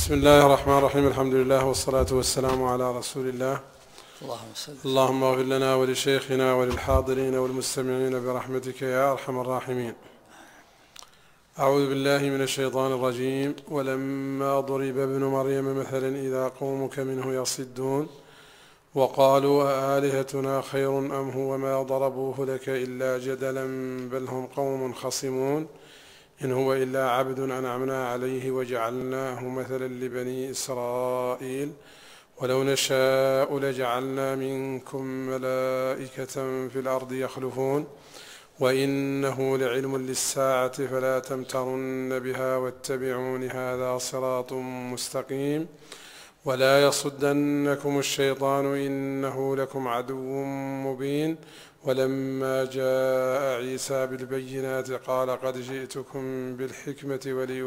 بسم الله الرحمن الرحيم. الحمد لله والصلاة والسلام على رسول الله. اللهم اغفر لنا ولشيخنا وللحاضرين والمستمعين برحمتك يا أرحم الراحمين. أعوذ بالله من الشيطان الرجيم. ولما ضرب ابن مريم مثلا إذا قومك منه يصدون وقالوا أآلهتنا خير أم هو ما ضربوه لك إلا جدلا بل هم قوم خصمون إن هو إلا عبد أنعمنا عليه وجعلناه مثلا لبني إسرائيل ولو نشاء لجعلنا منكم ملائكة في الأرض يخلفون وإنه لعلم للساعة فلا تمترن بها واتبعون هذا صراط مستقيم ولا يصدنكم الشيطان إنه لكم عدو مبين. ولما جاء عيسى بالبينات قال قد جئتكم بالحكمة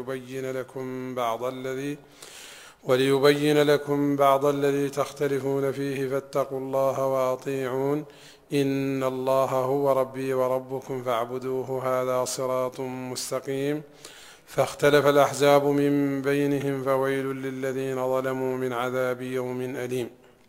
وليبين لكم بعض الذي تختلفون فيه فاتقوا الله وأطيعون إن الله هو ربي وربكم فاعبدوه هذا صراط مستقيم. فاختلف الأحزاب من بينهم فويل للذين ظلموا من عذاب يوم أليم.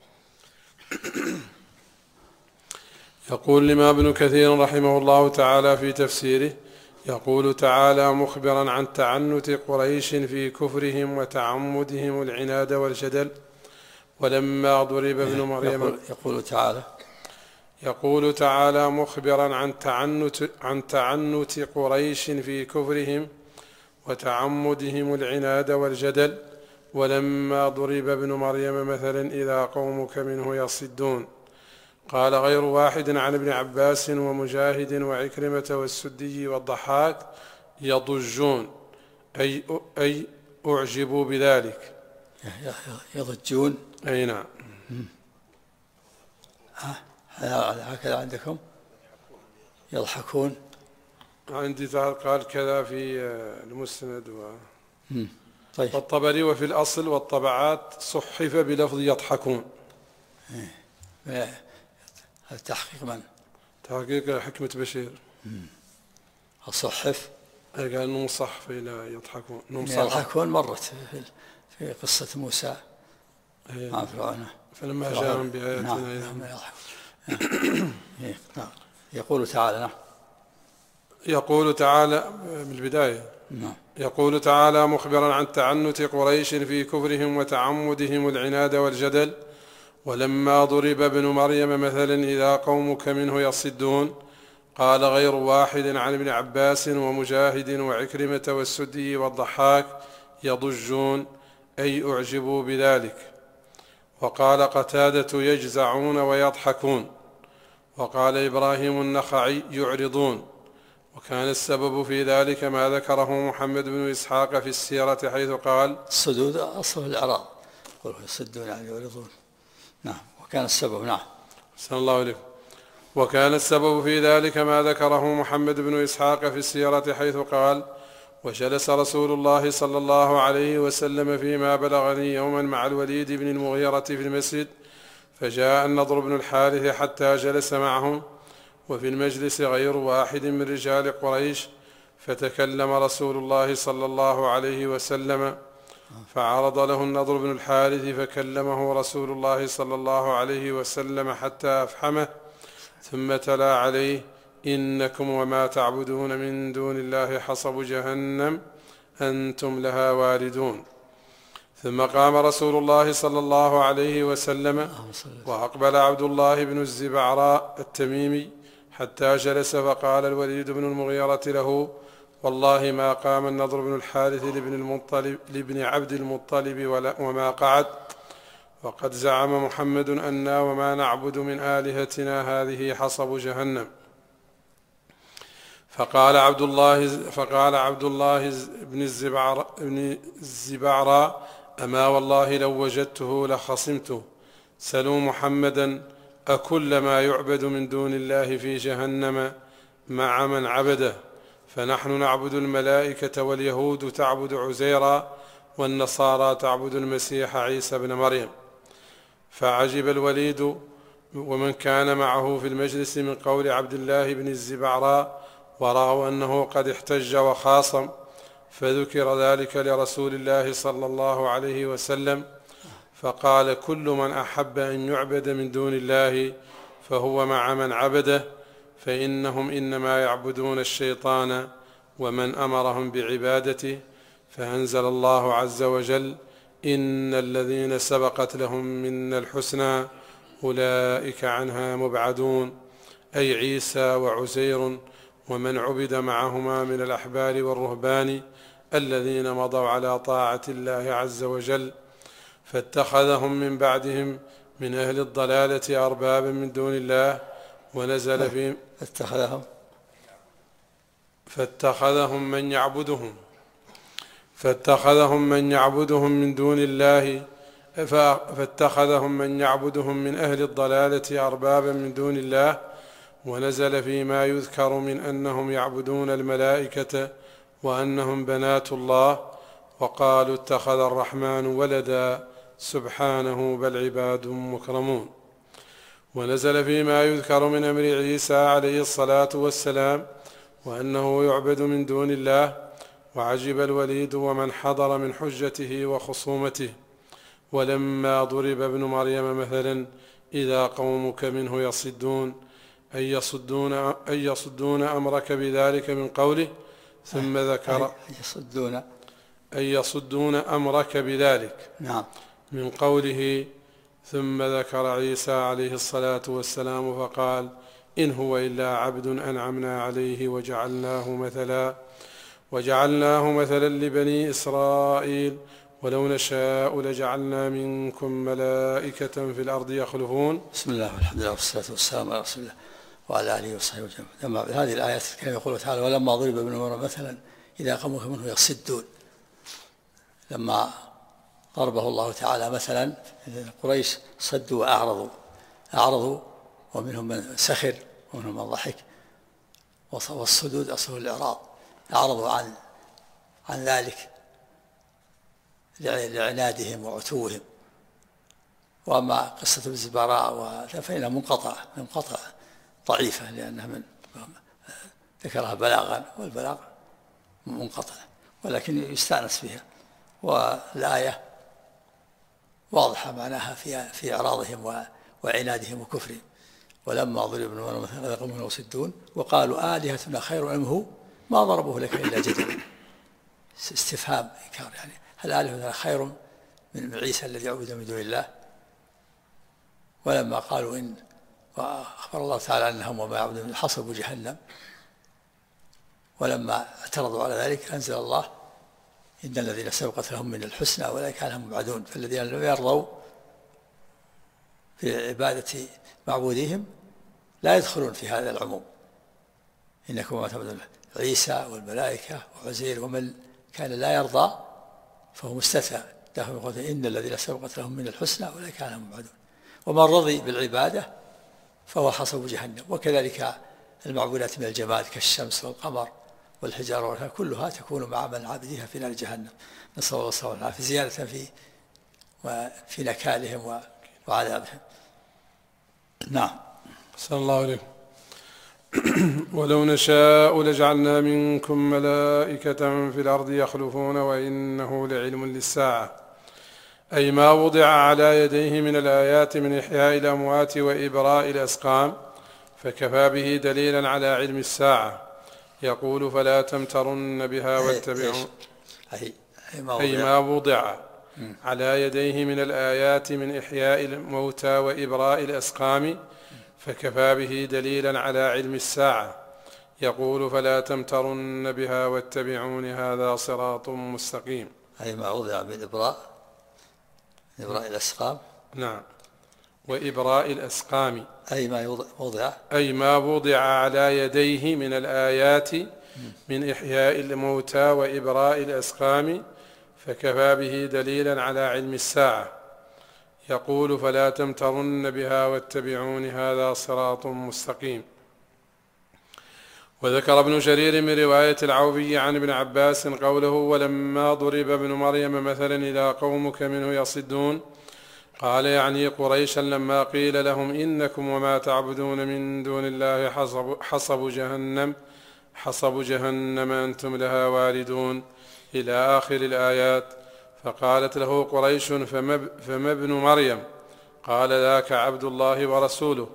يقول الإمام ابن كثير رحمه الله تعالى في تفسيره يقول تعالى مخبرا عن تعنت قريش في كفرهم وتعمدهم العناد والجدل. ولما ضرب ابن مريم يقول تعالى مخبرا عن تعنت قريش في كفرهم وتعمدهم العناد والجدل. ولما ضرب ابن مريم مثلا إذا قومك منه يصدون. قال غير واحد عن ابن عباس ومجاهد وعكرمة والسدي والضحاك يضجون أي أعجبوا بذلك. يضجون أي نعم. هكذا عندكم يضحكون. عندي قال كذا في المسند طيب. والطبري وفي الأصل والطبعات صحف بلفظ يضحكون. التحقيق من؟ تحقيق حكمة بشير. الصحف قال أنه صحف إلى يضحكون. يضحكون مرت في قصة موسى مع فرعون فلما جاءهم بآياتنا نعم. يقول تعالى نعم. يقول تعالى بالبداية نعم. يقول تعالى مخبرا عن تعنت قريش في كفرهم وتعمدهم العناد والجدل. ولما ضرب ابن مريم مثلا إذا قومك منه يصدون. قال غير واحد عن ابن عباس ومجاهد وعكرمة والسدي والضحاك يضجون أي أعجبوا بذلك. وقال قتادة يجزعون ويضحكون. وقال إبراهيم النخعي يعرضون. وكان السبب في ذلك ما ذكره محمد بن إسحاق في السيرة حيث قال الصدود أصله الإعراض يصدون يعني يعرضون. نعم. وكان السبب نعم. أحسن الله إليكم. وكان السبب في ذلك ما ذكره محمد بن إسحاق في السيرة حيث قال وجلس رسول الله صلى الله عليه وسلم فيما بلغني يوما مع الوليد بن المغيرة في المسجد فجاء النضر بن الحارث حتى جلس معهم وفي المجلس غير واحد من رجال قريش فتكلم رسول الله صلى الله عليه وسلم فعرض له النضر بن الحارث فكلمه رسول الله صلى الله عليه وسلم حتى أفحمه ثم تلا عليه إنكم وما تعبدون من دون الله حصب جهنم أنتم لها واردون. ثم قام رسول الله صلى الله عليه وسلم وأقبل عبد الله بن الزبعراء التميمي حتى جلس فقال الوليد بن المغيرة له والله ما قام النضر بن الحارث لابن عبد المطلب وما قعد وقد زعم محمد أنا وما نعبد من آلهتنا هذه حصب جهنم. فقال عبد الله بن الزبعراء أما والله لو وجدته لخصمته سلوا محمدا أكل ما يعبد من دون الله في جهنم مع من عبده فنحن نعبد الملائكة واليهود تعبد عزيرا والنصارى تعبد المسيح عيسى بن مريم. فعجب الوليد ومن كان معه في المجلس من قول عبد الله بن الزبعراء ورأوا أنه قد احتج وخاصم فذكر ذلك لرسول الله صلى الله عليه وسلم فقال: كل من أحب أن يعبد من دون الله فهو مع من عبده، فإنهم إنما يعبدون الشيطان ومن أمرهم بعبادته. فأنزل الله عز وجل: إن الذين سبقت لهم منا الحسنى أولئك عنها مبعدون، أي عيسى وعزير ومن عبد معهما من الأحبار والرهبان الذين مضوا على طاعة الله عز وجل، فاتخذهم من بعدهم من أهل الضلالة أربابا من دون الله. ونزل في فاتخذهم من يعبدهم من دون الله، فاتخذهم من يعبدهم من أهل الضلالة أربابا من دون الله. ونزل فيما يذكر من أنهم يعبدون الملائكة وأنهم بنات الله، وقالوا: اتخذ الرحمن ولدا سبحانه بل عباد مكرمون. ونزل فيما يذكر من أمر عيسى عليه الصلاة والسلام وأنه يعبد من دون الله. وعجب الوليد ومن حضر من حجته وخصومته: ولما ضرب ابن مريم مثلا إذا قومك منه يصدون، أي يصدون أمرك بذلك من قوله، ثم ذكر أي يصدون أمرك بذلك من قوله، ثم ذكر عيسى عليه الصلاة والسلام فقال: إن هو إلا عبد أنعمنا عليه وجعلناه مثلا لبني إسرائيل ولو نشاء لجعلنا منكم ملائكة في الأرض يخلفون. بسم الله والحمد لله والصلاة والسلام على رسول الله وعلى آله وصحبه وسلم. لما هذه الآيات كما يقول تعالى: ولما ضرب ابن مريم مثلا إذا قومك منه يصدون، لما ضربه الله تعالى مثلا قريش صدوا وأعرضوا، ومنهم من سخر ومنهم من ضحك، والصدود أصله الإعراض، أعرضوا عن ذلك لعنادهم وعتوهم. وأما قصة الزبراء فإنها منقطعة ضعيفة، لأنها ذكرها بلاغا، والبلاغ منقطع، ولكن يستأنس بها. والآية واضحة معناها في إعراضهم وعنادهم وكفرهم. ولما ضرب ابن مريم مثلا قومه يصدون وقالوا آلهتنا خير أم هو ما ضربوه لك إلا جدلا. استفهام إنكار، يعني هل آلهتنا خير من عيسى الذي عبد من دون الله؟ ولما قالوا وأخبر الله تعالى أنهم وما يعبدون من حصبوا جهنم، ولما اعترضوا على ذلك أنزل الله: إن الذين سبقت لهم من الحسنى أولئك عنهم مبعدون. فالذين لم يرضوا في عبادة معبوديهم لا يدخلون في هذا العموم. إنكم ما تعبدون عيسى والملائكة وعزير، ومن كان لا يرضى فهو مستثنى. يقول: إن الذين سبقت لهم من الحسنى أولئك عنهم مبعدون. ومن رضي بالعبادة فهو حصب جهنم. وكذلك المعبودات من الجماد كالشمس والقمر والحجارة كلها تكون مع من عبدها في نار جهنم، نسأل الله السلامة والعافية، زيادة في نكالهم وعذابهم. نعم. صلى الله عليه. ولو نشاء لجعلنا منكم ملائكة في الأرض يخلفون وإنه لعلم للساعة، أي ما وضع على يديه من الآيات من إحياء الأموات وإبراء الأسقام، فكفى به دليلا على علم الساعة. يقول: فلا تمترن بها واتبعون، أي ما وضع على يديه من الآيات من إحياء الموتى وإبراء الأسقام، فكفى به دليلا على علم الساعة. يقول: فلا تمترن بها واتبعون هذا صراط مستقيم. أي ما وضع من إبراء الأسقام. نعم. وإبراء الأسقام أي ما وضع على يديه من الآيات من إحياء الموتى وإبراء الأسقام، فكفى به دليلا على علم الساعة. يقول: فلا تمترن بها واتبعون هذا صراط مستقيم. وذكر ابن جرير من رواية العوفي عن ابن عباس قوله: ولما ضرب ابن مريم مثلا إذا قومك منه يصدون، قال يعني قريشا لما قيل لهم: إنكم وما تعبدون من دون الله حصب جهنم أنتم لها واردون. إلى آخر الآيات. فقالت له قريش: فما ابن مريم؟ قال: ذاك عبد الله ورسوله.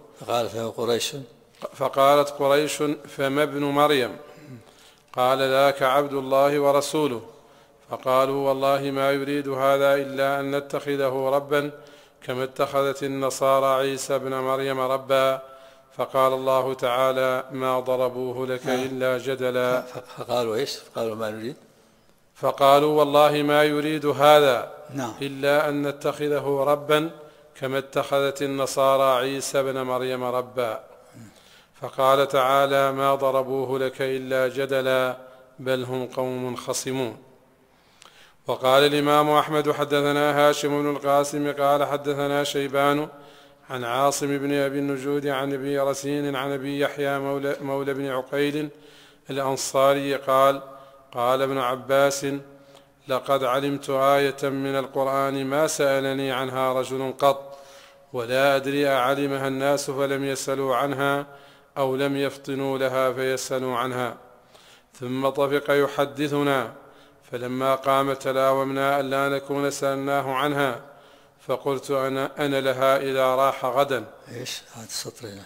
فقالت قريش: فما ابن مريم؟ قال: ذاك عبد الله ورسوله. فقالوا: والله ما يريد هذا إلا أن نتخذه ربا كما اتخذت النصارى عيسى ابن مريم ربا. فقال الله تعالى: ما ضربوه لك إلا جدلا. فقالوا إيش؟ فقالوا ما نريد. فقالوا: والله ما يريد هذا إلا أن نتخذه ربا كما اتخذت النصارى عيسى ابن مريم ربا. فقال تعالى: ما ضربوه لك إلا جدلا بل هم قوم خصمون. وقال الإمام أحمد: حدثنا هاشم بن القاسم قال حدثنا شيبان عن عاصم بن أبي النجود عن أبي رسين عن أبي يحيى مولى بن عقيل الأنصاري قال: قال ابن عباس: لقد علمت آية من القرآن ما سألني عنها رجل قط، ولا أدري أعلمها الناس فلم يسألوا عنها أو لم يفطنوا لها فيسألوا عنها. ثم طفق يحدثنا، فلما قام تلاومنا ألا نكون سألناه عنها، فقلت أنا لها إذا راح غدا. إيش هذا السطرين؟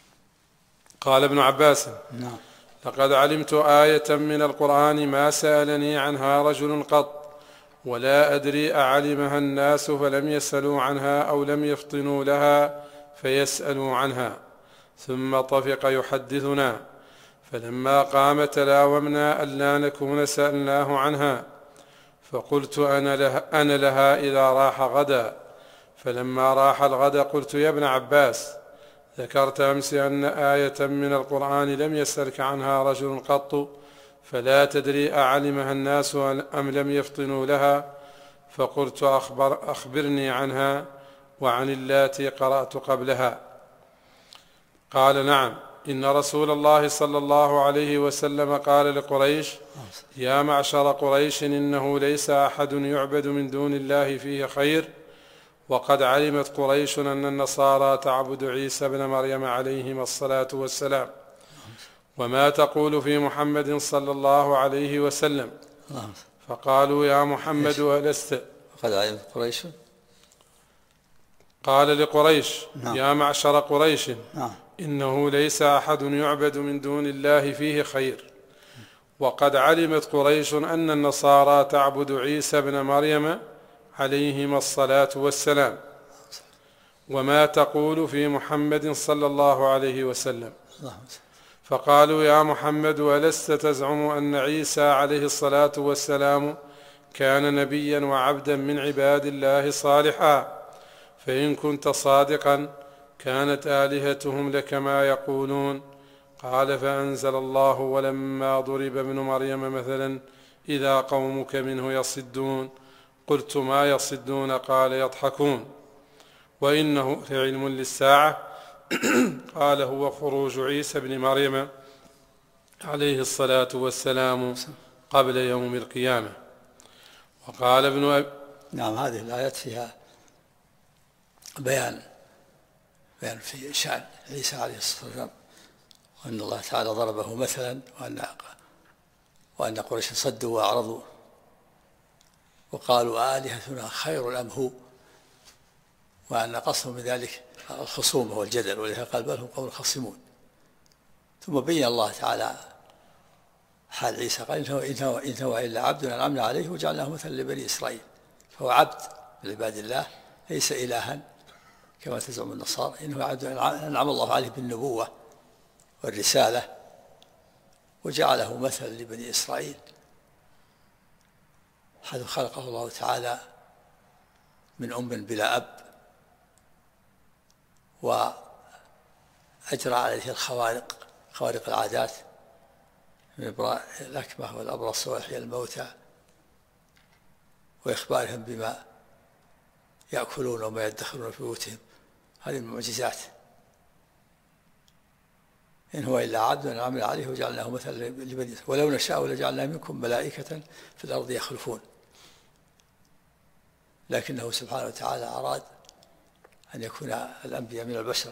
قال ابن عباس: نعم. لقد علمت آية من القرآن ما سألني عنها رجل قط، ولا أدري أعلمها الناس فلم يسألوا عنها أو لم يفطنوا لها فيسألوا عنها. ثم طفق يحدثنا، فلما قام تلاومنا ألا نكون سألناه عنها، فقلت أنا لها إذا راح غدا. فلما راح الغد قلت: يا ابن عباس، ذكرت أمس أن آية من القرآن لم يسألك عنها رجل قط، فلا تدري أعلمها الناس أم لم يفطنوا لها؟ فقلت: أخبرني عنها وعن اللاتي قرأت قبلها. قال: نعم، إن رسول الله صلى الله عليه وسلم قال لقريش: يا معشر قريش، إنه ليس أحد يعبد من دون الله فيه خير، وقد علمت قريش أن النصارى تعبد عيسى بن مريم عليهما الصلاة والسلام، وما تقول في محمد صلى الله عليه وسلم؟ فقالوا: يا محمد ألست؟ وقد علمت قريش. قال لقريش: يا معشر قريش، إنه ليس أحد يعبد من دون الله فيه خير، وقد علمت قريش أن النصارى تعبد عيسى بن مريم عليهما الصلاة والسلام، وما تقول في محمد صلى الله عليه وسلم؟ فقالوا: يا محمد ألست تزعم أن عيسى عليه الصلاة والسلام كان نبيا وعبدا من عباد الله صالحا؟ فإن كنت صادقا كانت آلهتهم لك ما يقولون. قال: فأنزل الله: ولما ضرب ابن مريم مثلا إذا قومك منه يصدون. قلت: ما يصدون؟ قال: يضحكون. وإنه لعلم للساعة. قال: هو خروج عيسى بن مريم عليه الصلاة والسلام قبل يوم القيامة. وقال ابن نعم، هذه الآيات فيها بيان في شأن عيسى عليه الصلاة والسلام، وأن الله تعالى ضربه مثلا، وأن قريش صدوا وأعرضوا وقالوا: آلهتنا خير أم هو؟ وأن قصهم من ذلك الخصومة والجدل، ولذلك قال: بل هم قوم خصمون. ثم بين الله تعالى حال عيسى، قال: إن هو إلا عبد أنعمنا عليه وجعلناه مثلا لبني إسرائيل. فهو عبد من عباد الله، ليس إلها كما تزعم النصارى، إنه عبد أنعم الله عليه بالنبوة والرسالة وجعله مثلا لبني إسرائيل، حيث خلقه الله تعالى من أم بلا أب، وأجرى عليه خوارق العادات من إبراء الأكمه والأبرص وإحياء الموتى وإخبارهم بما يأكلون وما يدخرون في بيوتهم. هذه المعجزات. إن هو إلا عبد أنعمنا عليه وجعلناه مثلا لبني إسرائيل ولو نشاء لجعلنا منكم ملائكة في الأرض يخلفون. لكنه سبحانه وتعالى أراد أن يكون الأنبياء من البشر.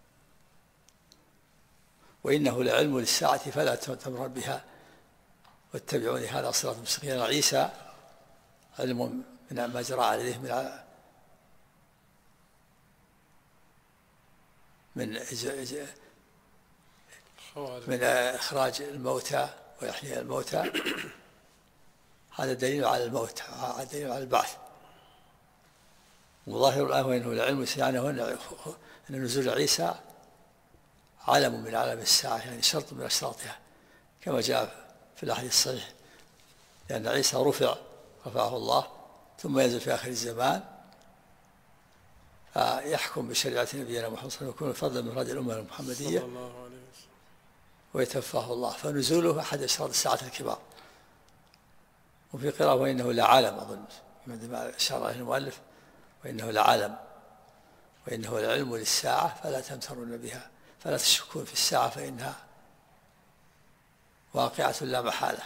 وإنه لعلم للساعة فلا تمرن بها واتبعون هذا صراط مستقيم. عيسى علم من ما جرى عليه من إخراج الموتى وإحياء الموتى، هذا دليل على الموت، هذا دليل على البعث. وظاهر الآية وإنه لعلم يعني أن نزول عيسى علم من علم الساعة، يعني شرط من أشراطها كما جاء في الحديث الصحيح، لأن عيسى رفعه الله ثم ينزل في آخر الزمان فيحكم بشريعة نبينا محمد صلى الله عليه وسلم ويكون فضلا من هذه الأمة المحمدية ويتوفاه الله، فنزوله أحد أشراط الساعة الكبار. وفي قراءة وإنه لعالم، أظن ما أشار عليه المؤلف، وإنه لعالم وإنه لعلم للساعة فلا تمترون بها، فلا تشكون في الساعة فإنها واقعة لا محالة.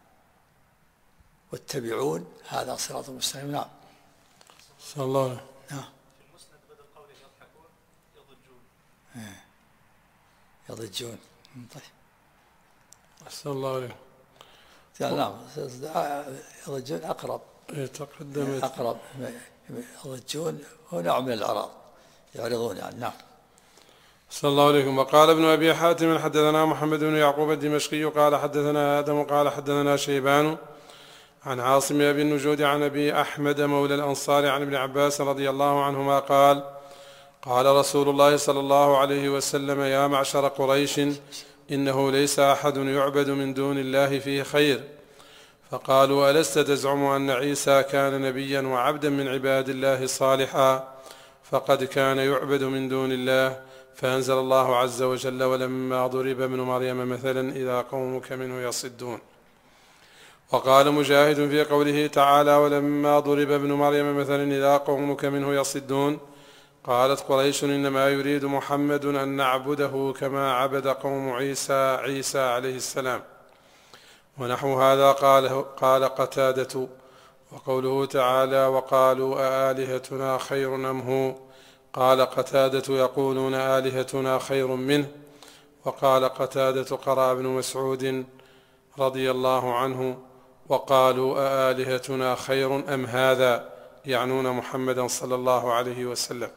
واتبعون هذا صراط مستقيم. نعم. صلى الله عليه. نعم. في المسند بدل قوله يضحكون يضجون. طيب. أحسن الله عليه. نعم. يضجون أقرب. تقدمت. أقرب. يضجون هو نوع من الإعراض، يعرضون يعني. نعم. صلى الله عليكم. وقال ابن أبي حاتم حدثنا محمد بن يعقوب الدمشقي قال حدثنا آدم قال حدثنا شيبان عن عاصم أبي النجود عن أبي أحمد مولى الأنصار عن ابن عباس رضي الله عنهما قال قال رسول الله صلى الله عليه وسلم: يا معشر قريش، إنه ليس أحد يعبد من دون الله فيه خير. فقالوا: ألست تزعم أن عيسى كان نبيا وعبدا من عباد الله صالحا فقد كان يعبد من دون الله؟ فأنزل الله عز وجل: ولما ضرب ابن مريم مثلا إذا قومك منه يصدون. وقال مجاهد في قوله تعالى: ولما ضرب ابن مريم مثلا إذا قومك منه يصدون، قالت قريش: إنما يريد محمد أن نعبده كما عبد قوم عيسى عليه السلام. ونحو هذا قال قتادة. وقوله تعالى: وقالوا أآلهتنا خير أم هو؟ قال قتادة: يقولون آلهتنا خير منه. وقال قتادة: قرأ ابن مسعود رضي الله عنه: وقالوا أآلهتنا خير أم هذا؟ يعنون محمدا صلى الله عليه وسلم.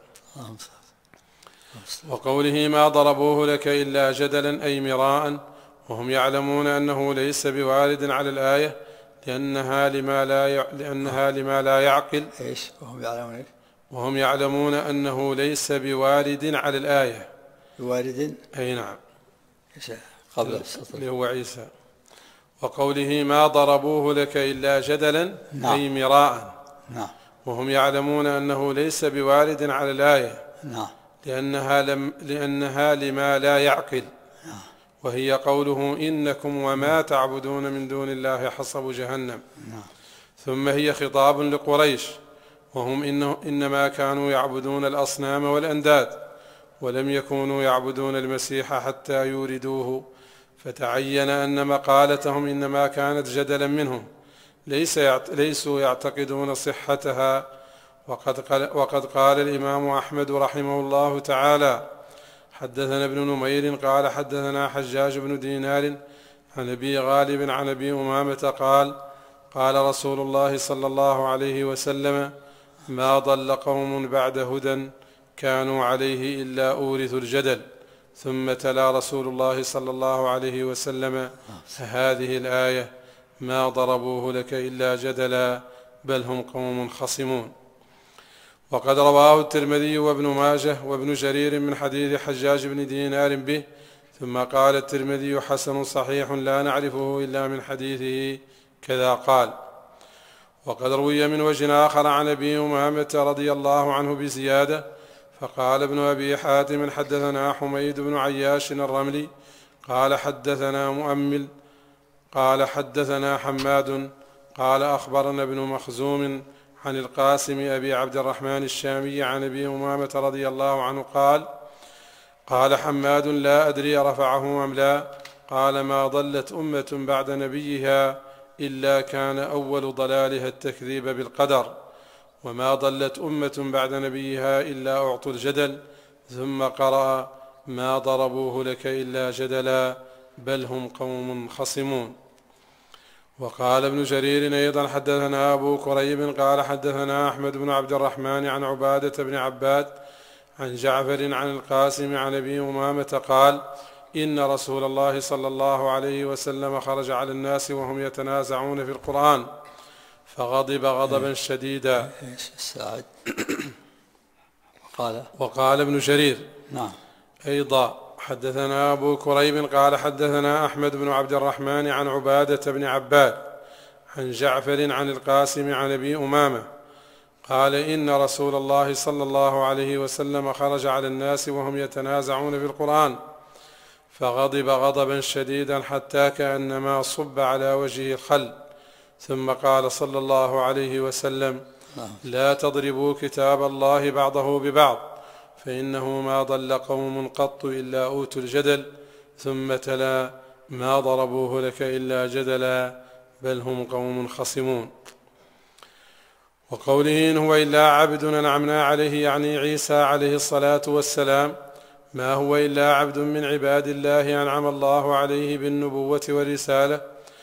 وقوله: ما ضربوه لك إلا جدلا أي مراء، وهم يعلمون أنه ليس بوارد على الآية لأنها لما لا يعقل. إيش وهم يعلمون أنه ليس بوارد على الآية. بوارد أي نعم، قبل السطر اللي هو عيسى. وقوله: ما ضربوه لك إلا جدلا نعم. أي مراء. نعم. وهم يعلمون أنه ليس بوارد على الآية نعم. لأنها لما لا يعقل. نعم. وهي قوله: إنكم وما تعبدون من دون الله حصب جهنم. نعم. ثم هي خطاب لقريش، وهم إنما كانوا يعبدون الأصنام والأنداد، ولم يكونوا يعبدون المسيح حتى يوردوه، فتعين أن مقالتهم إنما كانت جدلا منهم، ليسوا يعتقدون صحتها. وقد قال الإمام أحمد رحمه الله تعالى: حدثنا ابن نمير قال حدثنا حجاج بن دينار عن أبي غالب عن أبي أمامة قال: قال رسول الله صلى الله عليه وسلم: ما ضل قوم بعد هدى كانوا عليه إلا أورثوا الجدل. ثم تلا رسول الله صلى الله عليه وسلم هذه الآية: ما ضربوه لك إلا جدلا بل هم قوم خصمون. وقد رواه الترمذي وابن ماجه وابن جرير من حديث حجاج بن دينار به. ثم قال الترمذي: حسن صحيح لا نعرفه إلا من حديثه كذا قال. وقد روي من وجه آخر عن أبي أمامة رضي الله عنه بزيادة. فقال ابن أبي حاتم: حدثنا حميد بن عياش الرملي قال حدثنا مؤمل قال حدثنا حماد قال أخبرنا ابن مخزوم عن القاسم أبي عبد الرحمن الشامي عن أبي أمامة رضي الله عنه قال حماد: لا أدري رفعه أم لا. قال: ما ضلت أمة بعد نبيها إلا كان أول ضلالها التكذيب بالقدر، وما ضلت أمة بعد نبيها إلا أعطوا الجدل. ثم قرأ: ما ضربوه لك إلا جدلا بل هم قوم خصمون. وقال ابن جرير أيضا حدثنا أبو كريب قال حدثنا أحمد بن عبد الرحمن عن عبادة بن عباد عن جعفر عن القاسم عن أبي أمامة قال إن رسول الله صلى الله عليه وسلم خرج على الناس وهم يتنازعون في القرآن فغضب غضبا شديدا. وقال ابن جرير أيضا حدثنا أبو كريب قال حدثنا أحمد بن عبد الرحمن عن عبادة بن عباد عن جعفر عن القاسم عن أبي أمامة قال إن رسول الله صلى الله عليه وسلم خرج على الناس وهم يتنازعون في القرآن فغضب غضبا شديدا حتى كأنما صب على وجهه الخل ثم قال صلى الله عليه وسلم لا تضربوا كتاب الله بعضه ببعض فإنه ما ضل قوم قط إلا أوتوا الجدل ثم تلا ما ضربوه لك إلا جدلا بل هم قوم خصمون. وقوله إن هو إلا عبد أنعمنا عليه يعني عيسى عليه الصلاة والسلام ما هو إلا عبد من عباد الله أنعم الله عليه بالنبوة والرسالة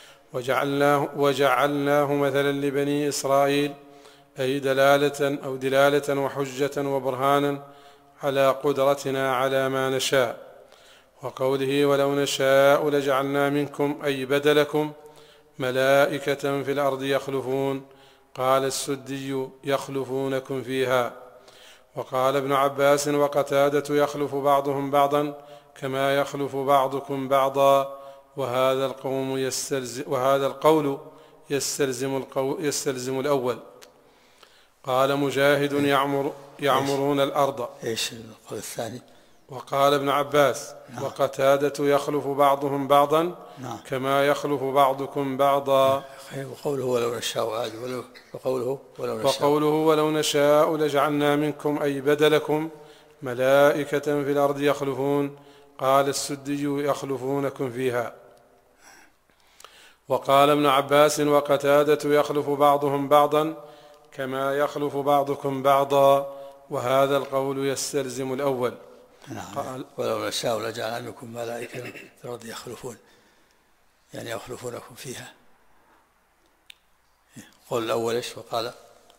وجعلناه مثلا لبني إسرائيل أي دلالة وحجة وبرهانا على قدرتنا على ما نشاء. وقوله ولو نشاء لجعلنا منكم أي بدلكم ملائكة في الأرض يخلفون قال السدي يخلفونكم فيها. وقال ابن عباس وقتادة يخلف بعضهم بعضا كما يخلف بعضكم بعضا وهذا القول يستلزم الأول. قال مجاهد يعمرون الأرض. إيش القول الثاني؟ وقال ابن عباس وقتادة يخلف بعضهم بعضا كما يخلف بعضكم بعضا. وقوله ولو نشاء عاد وقوله ولو نشاء لجعلنا منكم أي بدلكم ملائكة في الأرض يخلفون قال السدي يخلفونكم فيها. وقال ابن عباس وقتادة يخلف بعضهم بعضا كما يخلف بعضكم بعضا وهذا القول يستلزم الأول. قال ولو نشاء لجعلنا منكم ملائكة في الأرض يخلفون يعني يخلفونكم فيها. قول الأول إيش؟ وقال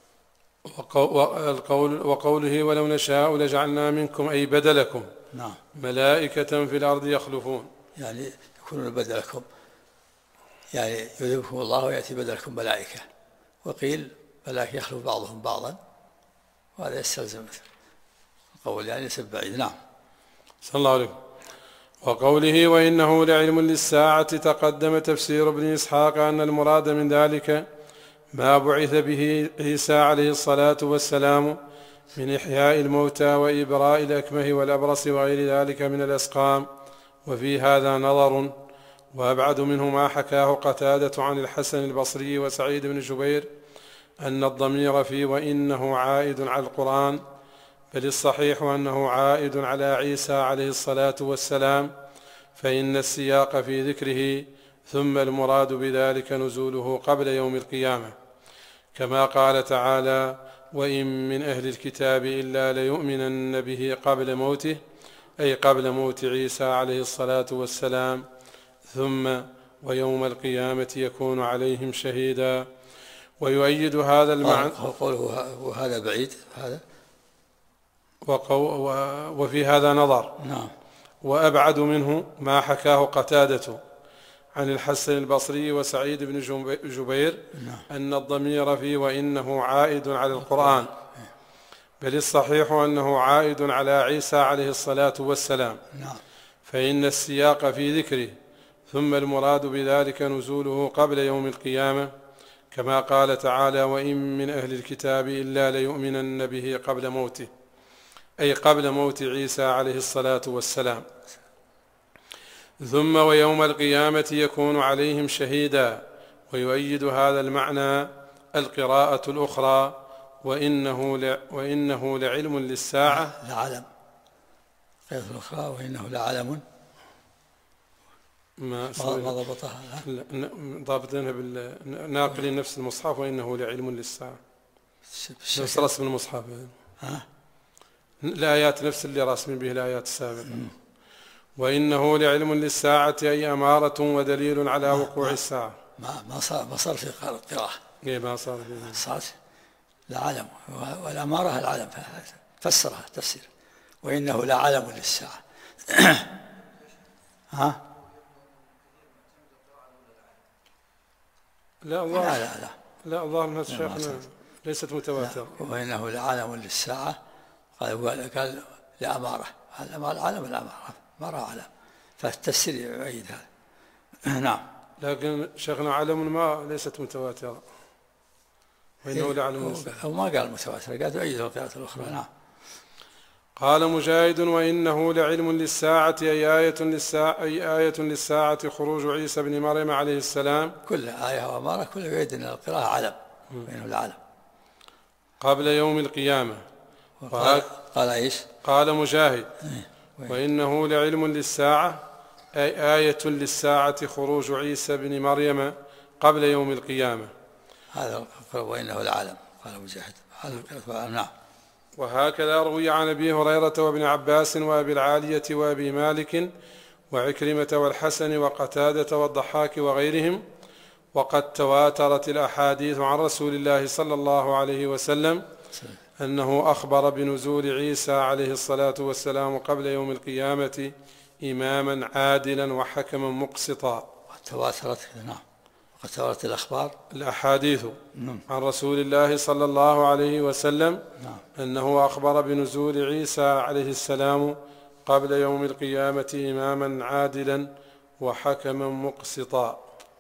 وقوله ولو نشاء لجعلنا منكم أي بدلكم ملائكة في الأرض يخلفون يعني يكونون بدلكم يعني يذهبكم الله ويأتي بدلكم ملائكة. وقيل ملائكة يخلف بعضهم بعضا وهذا يستلزم القول يعني ليس بعيد. صلى الله عليه. وقوله وإنه لعلم للساعة تقدم تفسير ابن إسحاق أن المراد من ذلك ما بعث به عيسى عليه الصلاة والسلام من إحياء الموتى وإبراء الأكمه والأبرص وغير ذلك من الأسقام. وفي هذا نظر وأبعد منه ما حكاه قتادة عن الحسن البصري وسعيد بن جبير أن الضمير في وإنه عائد على القرآن بل الصحيح أنه عائد على عيسى عليه الصلاة والسلام فإن السياق في ذكره ثم المراد بذلك نزوله قبل يوم القيامة كما قال تعالى وإن من أهل الكتاب إلا ليؤمنن به قبل موته أي قبل موت عيسى عليه الصلاة والسلام ثم ويوم القيامة يكون عليهم شهيدا. ويؤيد هذا المعنى قوله وهذا بعيد هذا وفي هذا نظر وأبعد منه ما حكاه قتادة عن الحسن البصري وسعيد بن جبير أن الضمير في وإنه عائد على القرآن بل الصحيح أنه عائد على عيسى عليه الصلاة والسلام فإن السياق في ذكره ثم المراد بذلك نزوله قبل يوم القيامة كما قال تعالى وإن من أهل الكتاب إلا ليؤمنن به قبل موته أي قبل موت عيسى عليه الصلاة والسلام ثم ويوم القيامة يكون عليهم شهيدا. ويؤيد هذا المعنى القراءة الأخرى وإنه لعلم للساعة لعلم القراءة الأخرى وإنه لعلم ما ضبطها ضابطينها ناقلين نفس المصحف وإنه لعلم للساعة نفس رسم المصحف الآيات نفس اللي راسمين به الآيات السابقة وإنه لعلم للساعة أي أمارة ودليل على وقوع الساعة. ما صار في قراءة. إيه ما صار صارت لعلم، والأمارة العلم، فسرها تفسير وإنه لعلم للساعة. ها؟ لا الظاهر أنها شيخنا ليست متواترة. وإنه لعلم للساعة، قال لأمارة، العلم الأمارة ما رأى علم، فالتفسير يؤيد هذا. نعم. لكن شيخنا علم ما ليست متواترة، وإنه لعلم للساعة. هو ما قال متواترة، قال يؤيد القراءة الأخرى. نعم. قال مجاهد: وإنه لعلم للساعة أي آية للساعة خروج عيسى بن مريم عليه السلام. كل آية وأمارة كل يؤيد أن القراءة علم، وإنه العلم قبل يوم القيامة. قال إيش؟ قال مجاهد: وإنه لعلم للساعة أي آية للساعة خروج عيسى بن مريم قبل يوم القيامة. هذا وإنه العلم، قال مجاهد. نعم. وهكذا روي عن أبي هريرة وابن عباس وأبي العالية وأبي مالك وعكرمة والحسن وقتادة والضحاك وغيرهم. وقد تواترت الأحاديث عن رسول الله صلى الله عليه وسلم أنه أخبر بنزول عيسى عليه الصلاة والسلام قبل يوم القيامة إماما عادلا وحكما مقسطا. نعم. وقد تواترت الأحاديث عن رسول الله صلى الله عليه وسلم أنه أخبر بنزول عيسى عليه السلام قبل يوم القيامة إماما عادلا وحكما مقسطا.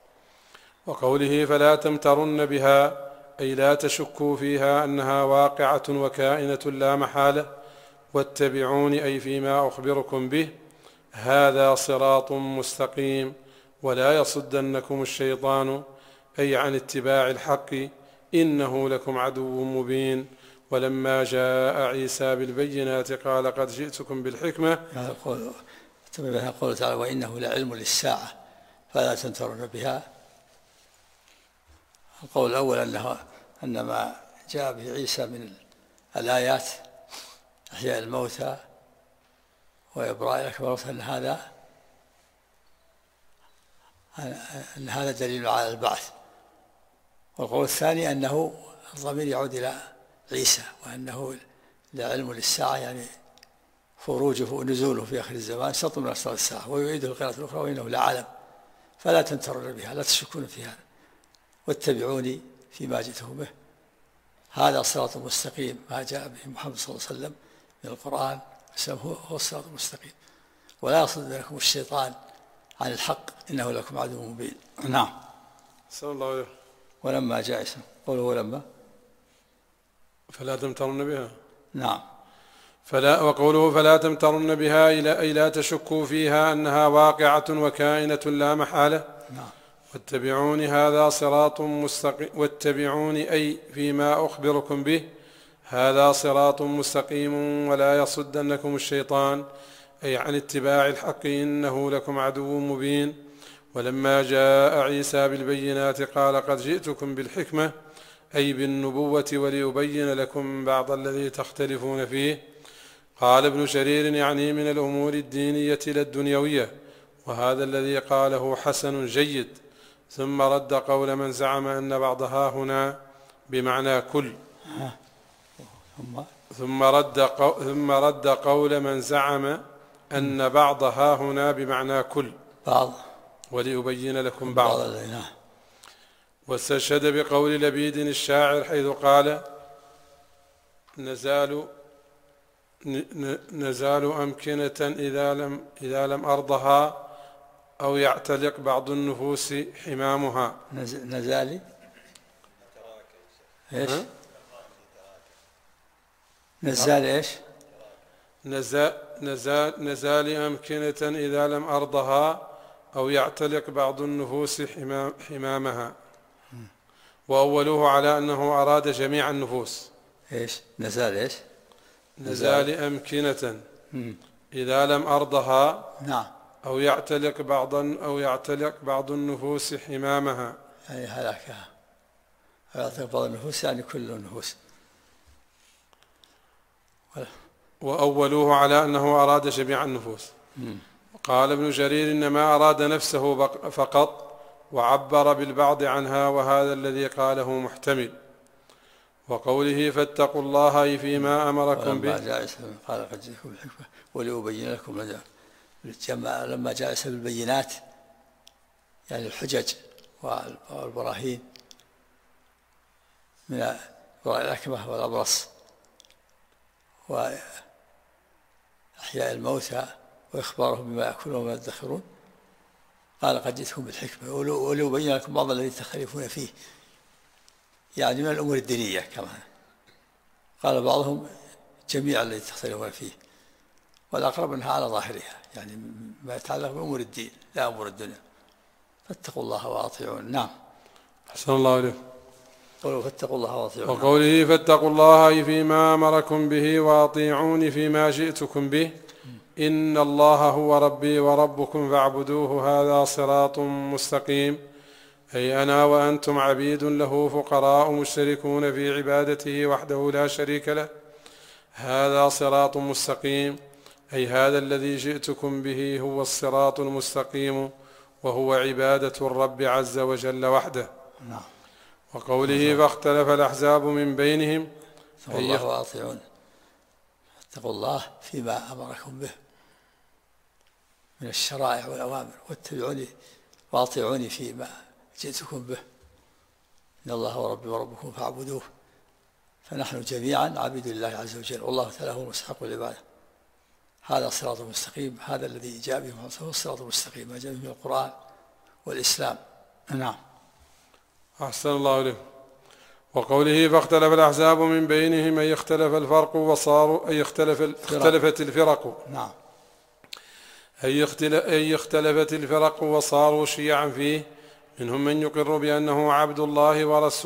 وقوله: فلا تمترن بها أي لا تشكوا فيها أنها واقعة وكائنة لا محالة، واتبعون أي فيما أخبركم به، هذا صراط مستقيم، ولا يصدنكم الشيطان أي عن اتباع الحق، إنه لكم عدو مبين. ولما جاء عيسى بالبينات قال قد جئتكم بالحكمة. هذا قوله تعالى: وإنه لعلم للساعة فلا تمترن بها. القول الأول أن ما جاء به عيسى من الآيات إحياء الموتى وإبراء الأكبر أن هذا دليل على البعث. والقول الثاني أنه الضمير يعود إلى عيسى، وأنه لعلم للساعة يعني خروجه ونزوله في آخر الزمان شرط من أشراط الساعة. ويعيده القراءة الأخرى: وإنه لعلم فلا تمترن بها، لا تشكون في هذا، واتبعوني فيما جئتكم به، هذا صراط مستقيم. ما جاء به محمد صلى الله عليه وسلم من القرآن هو الصراط المستقيم، ولا يصدنكم الشيطان عن الحق، إنه لكم عدو مبين. نعم. صلى الله عليه. ولما جاء عيسى قوله ولما فلا تمترن بها. نعم. وقوله فلا تمترن بها أي لا تشكوا فيها أنها واقعة وكائنة لا محالة. نعم. واتبعوني هذا صراط مستقيم، واتبعوني أي فيما أخبركم به، هذا صراط مستقيم، ولا يصدنكم الشيطان أي عن اتباع الحق، إنه لكم عدو مبين. ولما جاء عيسى بالبينات قال قد جئتكم بالحكمة أي بالنبوة ولأبين لكم بعض الذي تختلفون فيه. قال ابن شرير يعني من الأمور الدينية لا الدنيوية، وهذا الذي قاله حسن جيد. ثم رد قول من زعم أن بعضها هنا بمعنى كل. ثم رد قول من زعم أن بعضها هنا بمعنى كل بعض ولأبين لكم بعض. واستشهد بقول لبيد الشاعر حيث قال نزال أمكنة إذا لم أرضها أو يعتلق بعض النفوس حمامها. نزالي إيش؟ نزال إيش؟ نزال أمكنة إذا لم أرضها أو يعتلق بعض النفوس حمامها. وأولوه على أنه أراد جميع النفوس. إيش؟ نزال إيش؟ نزال أمكنة إذا لم أرضها. نعم. أو يعتلق بعض النفوس حمامها، يعني هلاكها. يعتلق بعض النفوس يعني كل النفوس. وأولوه على أنه أراد جميع النفوس. قال ابن جرير إنما أراد نفسه فقط، وعبر بالبعض عنها، وهذا الذي قاله محتمل. وقوله فاتقوا الله فيما أمركم به قال قد جئتكم بالحكمة ولأبين لكم لما جاء عيسى بالبينات يعني الحجج والبراهين من الأكمة والأبرص وإحياء الموتى وإخبارهم بما يأكلون وما يدخرون، قال قد جئتكم بالحكمة ولأبين لكم بعض الذي تختلفون فيه، يعني من الأمور الدينية كما قال بعضهم جميع الذي تختلفون فيه، والأقرب أنها على ظاهرها يعني ما يتعلق بأمور الدين لا أمور الدنيا. فاتقوا الله وأطيعون. نعم. أحسن الله إليك. فاتقوا الله وأطيعون. وقوله فاتقوا الله فيما أمركم به وأطيعوني فيما جئتكم به إن الله هو ربي وربكم فاعبدوه هذا صراط مستقيم، أي أنا وأنتم عبيد له فقراء مشتركون في عبادته وحده لا شريك له، هذا صراط مستقيم، أي هذا الذي جئتكم به هو الصراط المستقيم، وهو عبادة الرب عز وجل وحده. وقوله فاختلف الأحزاب من بينهم الله وأطيعون. اتقوا الله فيما أمركم به من الشرائع والأوامر واتبعوني وأطيعوني فيما جئتكم به إن الله هو ربي وربكم فاعبدوه، فنحن جميعا عبيد لله عز وجل والله تعالى هو المستحق للعبادة، هذا صراط مستقيم، هذا الذي جاء به هو الصراط المستقيم ما جاء به القرآن والإسلام. نعم. أحسن الله إليك. وقوله فاختلف الأحزاب من بينهم أي اختلف الفرق وصاروا أي اختلفت الفرق. نعم. أي اختلفت الفرق وصاروا شيعا فيه، منهم من يقر بأنه عبد الله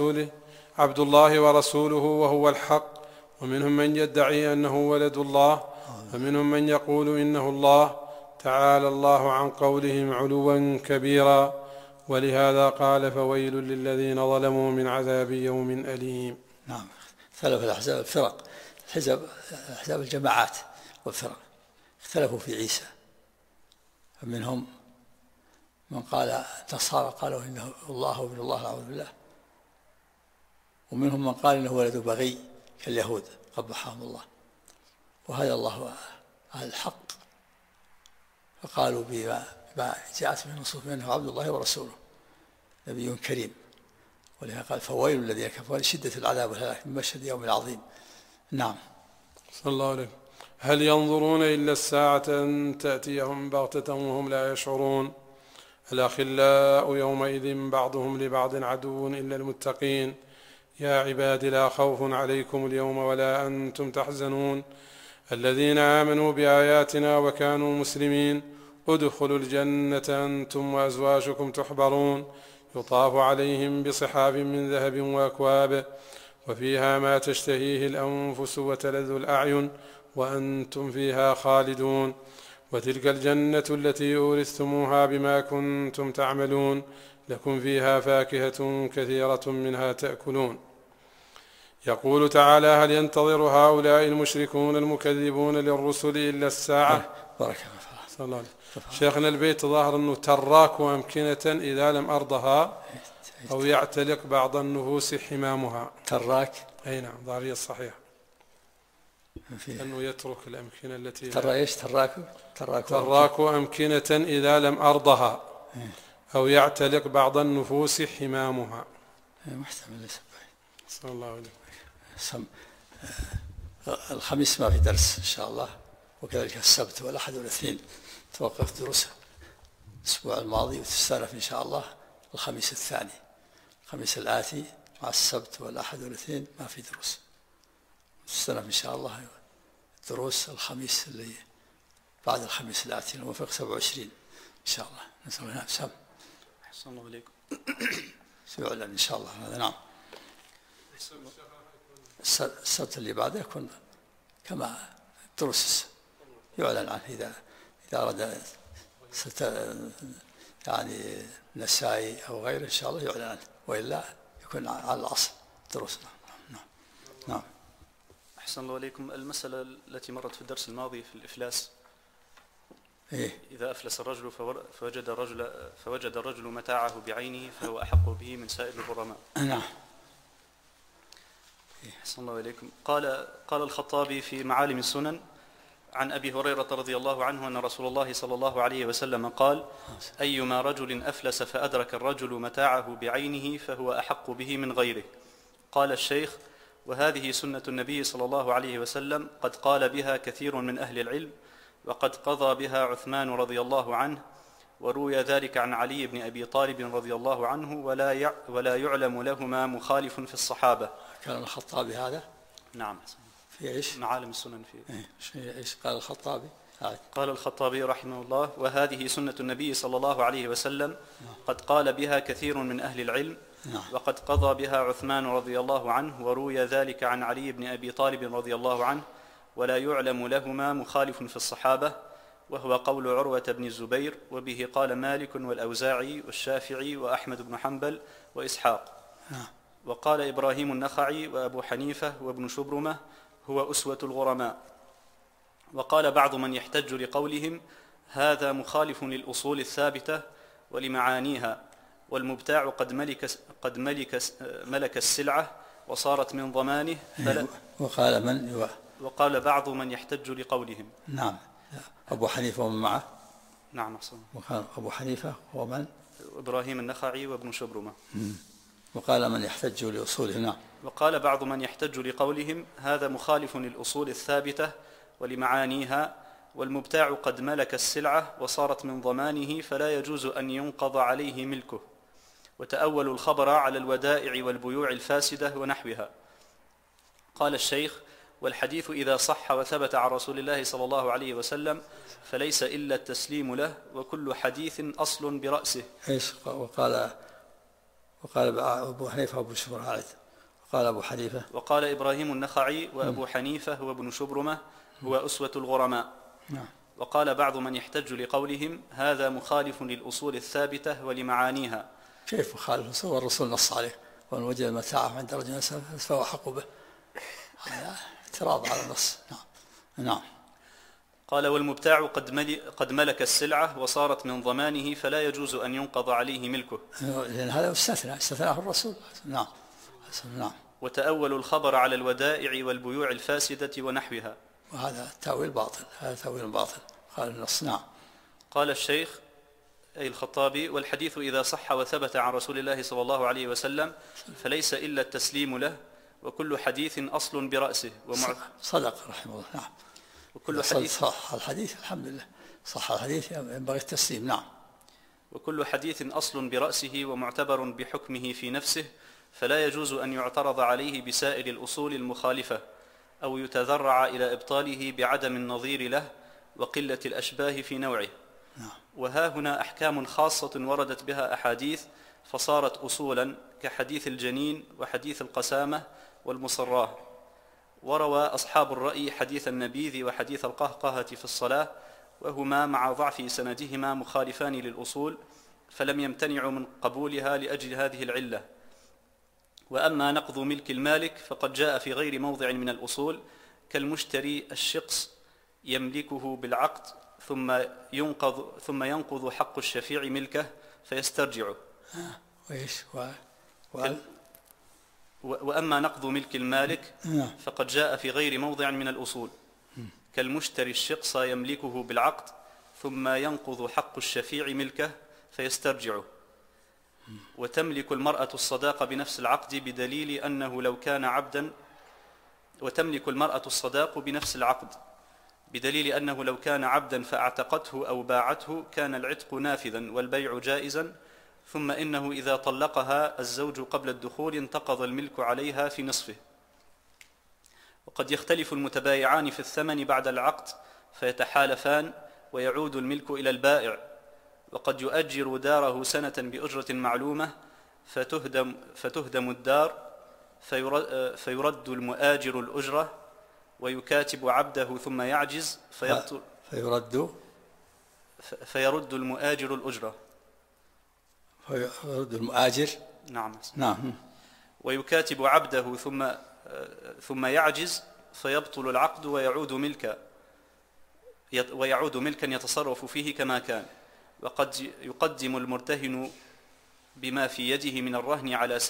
ورسوله وهو الحق، ومنهم من يدعي أنه ولد الله، ومنهم من يقول إنه الله، تعالى الله عن قولهم علوا كبيرا، ولهذا قال فويل للذين ظلموا من عذاب يوم أليم. نعم. اختلف الأحزاب الفرق، أحزاب الجماعات والفرق اختلفوا في عيسى، فمنهم من قال النصارى قالوا إنه الله وابن الله نعوذ بالله، ومنهم من قال إنه ولد بغي كاليهود قبحهم الله، وهذا الله أهل الحق، فقالوا بما جاءت من نصوص منه عبد الله ورسوله نبي كريم، ولهذا قال فويل الذين كفروا لشدة العذاب والهلاك من مشهد يوم عظيم. نعم. صلى الله عليه. هل ينظرون إلا الساعة أن تأتيهم بغتة وهم لا يشعرون، الأخلاء يومئذ بعضهم لبعض عدو إلا المتقين، يا عباد لا خوف عليكم اليوم ولا أنتم تحزنون، الذين آمنوا بآياتنا وكانوا مسلمين ادخلوا الجنة أنتم وأزواجكم تحبرون، يطاف عليهم بصحاف من ذهب وأكواب وفيها ما تشتهيه الأنفس وتلذ الأعين وأنتم فيها خالدون، وتلك الجنة التي أورثتموها بما كنتم تعملون، لكم فيها فاكهة كثيرة منها تأكلون. يقول تعالى هل ينتظر هؤلاء المشركون المكذبون للرسل إلا الساعة. بارك الله. شيخنا البيت ظاهر أنه تراك أمكنة إذا لم أرضها أو يعتلق بعض النفوس حمامها. تراك. أي نعم ظاهرية الصحيح أنه يترك الأمكنة التي تراك أمكنة إذا لم أرضها أو يعتلق بعض النفوس حمامها. محتمل ليس صلى الله عليه. الخميس ما في درس إن شاء الله، وكذلك السبت والأحد والاثنين توقف دروسه الأسبوع الماضي، وتستأنف إن شاء الله الخميس الثاني، الخميس الآتي مع السبت والأحد والاثنين ما في دروس، تستأنف إن شاء الله دروس الخميس اللي بعد الخميس الآتي الموافق 27 إن شاء الله. نسأل الله سم. أحسن الله عليكم. سيعلن إن شاء الله هذا. نعم. السبت اللي بعده يكون كما دروس يعلن عنه إذا أراد يعني نسائي أو غيره إن شاء الله يعلن عنه، وإلا يكون على الأصل دروس. نعم. أحسن الله عليكم. المسألة التي مرت في الدرس الماضي في الإفلاس إيه؟ إذا أفلس الرجل فوجد الرجل متاعه بعينه فهو أحق به من سائر الغرماء. نعم. أحسن الله إليكم. قال الخطابي في معالم السنن عن أبي هريرة رضي الله عنه أن رسول الله صلى الله عليه وسلم قال: أيما رجل أفلس فأدرك الرجل متاعه بعينه فهو أحق به من غيره. قال الشيخ: وهذه سنة النبي صلى الله عليه وسلم، قد قال بها كثير من أهل العلم، وقد قضى بها عثمان رضي الله عنه، وروي ذلك عن علي بن أبي طالب رضي الله عنه، ولا يعلم لهما مخالف في الصحابة. كان الخطابي هذا؟ نعم. في إيش؟ معالم السنن فيه إيش قال الخطابي؟ قال الخطابي رحمه الله: وهذه سنة النبي صلى الله عليه وسلم، قد قال بها كثير من أهل العلم، وقد قضى بها عثمان رضي الله عنه، وروي ذلك عن علي بن أبي طالب رضي الله عنه، ولا يعلم لهما مخالف في الصحابة، وهو قول عروة بن الزبير، وبه قال مالك والأوزاعي والشافعي وأحمد بن حنبل وإسحاق. وقال إبراهيم النخعي وأبو حنيفة وابن شبرمة: هو أسوة الغرماء. وقال بعض من يحتج لقولهم: هذا مخالف للأصول الثابتة ولمعانيها، والمبتاع قد ملك السلعة وصارت من ضمانه. وقال بعض من يحتج لقولهم. نعم. أبو حنيفة ومن معه. نعم أحسن. وكان أبو حنيفة ومن؟ إبراهيم النخعي وابن شبرمة. وقال من يحتج لأصوله. نعم. وقال بعض من يحتج لقولهم: هذا مخالف للأصول الثابتة ولمعانيها، والمبتاع قد ملك السلعة وصارت من ضمانه، فلا يجوز أن ينقض عليه ملكه. وتأولوا الخبر على الودائع والبيوع الفاسدة ونحوها. قال الشيخ: والحديث إذا صح وثبت عن رسول الله صلى الله عليه وسلم فليس إلا التسليم له، وكل حديث أصل برأسه. إيش وقال أبو حنيفة وابن شبرمة. وقال أبو حنيفة. وقال إبراهيم النخعي وأبو حنيفة وابن شبرمة: هو أسوة الغرماء. وقال بعض من يحتج لقولهم: هذا مخالف للأصول الثابتة ولمعانيها. كيف مخالف؟ والرسول نص عليه: ومن وجد متاعه عند رجل فهو أحق به. اعتراض على النص. نعم. قال: والمبتاع قد ملك السلعة وصارت من ضمانه، فلا يجوز أن ينقض عليه ملكه. لأن هذا استثناه الرسول. نعم. وتأولوا الخبر على الودائع والبيوع الفاسدة ونحوها. وهذا تأويل باطل. قال النص. نعم. قال الشيخ أي الخطابي: والحديث إذا صح وثبت عن رسول الله صلى الله عليه وسلم فليس إلا التسليم له، وكل حديث أصل برأسه. صدق رحمه الله. نعم. وكل حديث صح الحديث، الحمد لله صح الحديث، ينبغي التسليم. نعم. وكل حديث أصل برأسه ومعتبر بحكمه في نفسه، فلا يجوز أن يعترض عليه بسائر الأصول المخالفة، أو يتذرع إلى إبطاله بعدم النظير له وقلة الأشباه في نوعه. وها هنا أحكام خاصة وردت بها أحاديث فصارت أصولا، كحديث الجنين وحديث القسامة والمصراه. وروى أصحاب الرأي حديث النبيذ وحديث القهقهة في الصلاة، وهما مع ضعف سندهما مخالفان للأصول، فلم يمتنعوا من قبولها لأجل هذه العلة. وأما نقض ملك المالك فقد جاء في غير موضع من الأصول، كالمشتري الشقص يملكه بالعقد ثم ينقض حق الشفيع ملكه فيسترجعه. وأما نقض ملك المالك فقد جاء في غير موضع من الأصول، كالمشتري الشقص يملكه بالعقد ثم ينقض حق الشفيع ملكه فيسترجعه. وتملك المرأة الصداق بنفس العقد بدليل أنه لو كان عبدا وتملك المرأة الصداق بنفس العقد بدليل أنه لو كان عبدا فاعتقته أو باعته كان العتق نافذا والبيع جائزا، ثم إنه إذا طلقها الزوج قبل الدخول انتقض الملك عليها في نصفه. وقد يختلف المتبايعان في الثمن بعد العقد فيتحالفان ويعود الملك إلى البائع، وقد يؤجر داره سنة بأجرة معلومة فتهدم الدار فيرد المؤاجر الأجرة ويكاتب عبده ثم يعجز فيرد المؤاجر الأجرة. فيرد المؤاجر. نعم. ويكاتب عبده ثم يعجز فيبطل العقد ويعود ملكا. ويعود ملكا يتصرف فيه كما كان. وقد يقدم المرتهن بما في يده من الرهن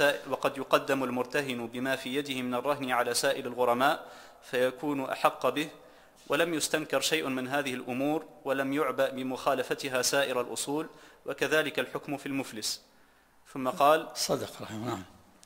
على سائر الغرماء فيكون أحق به، ولم يستنكر شيء من هذه الأمور، ولم يعبأ بمخالفتها سائر الأصول، وكذلك الحكم في المفلس. ثم قال: صدق رحمه الله.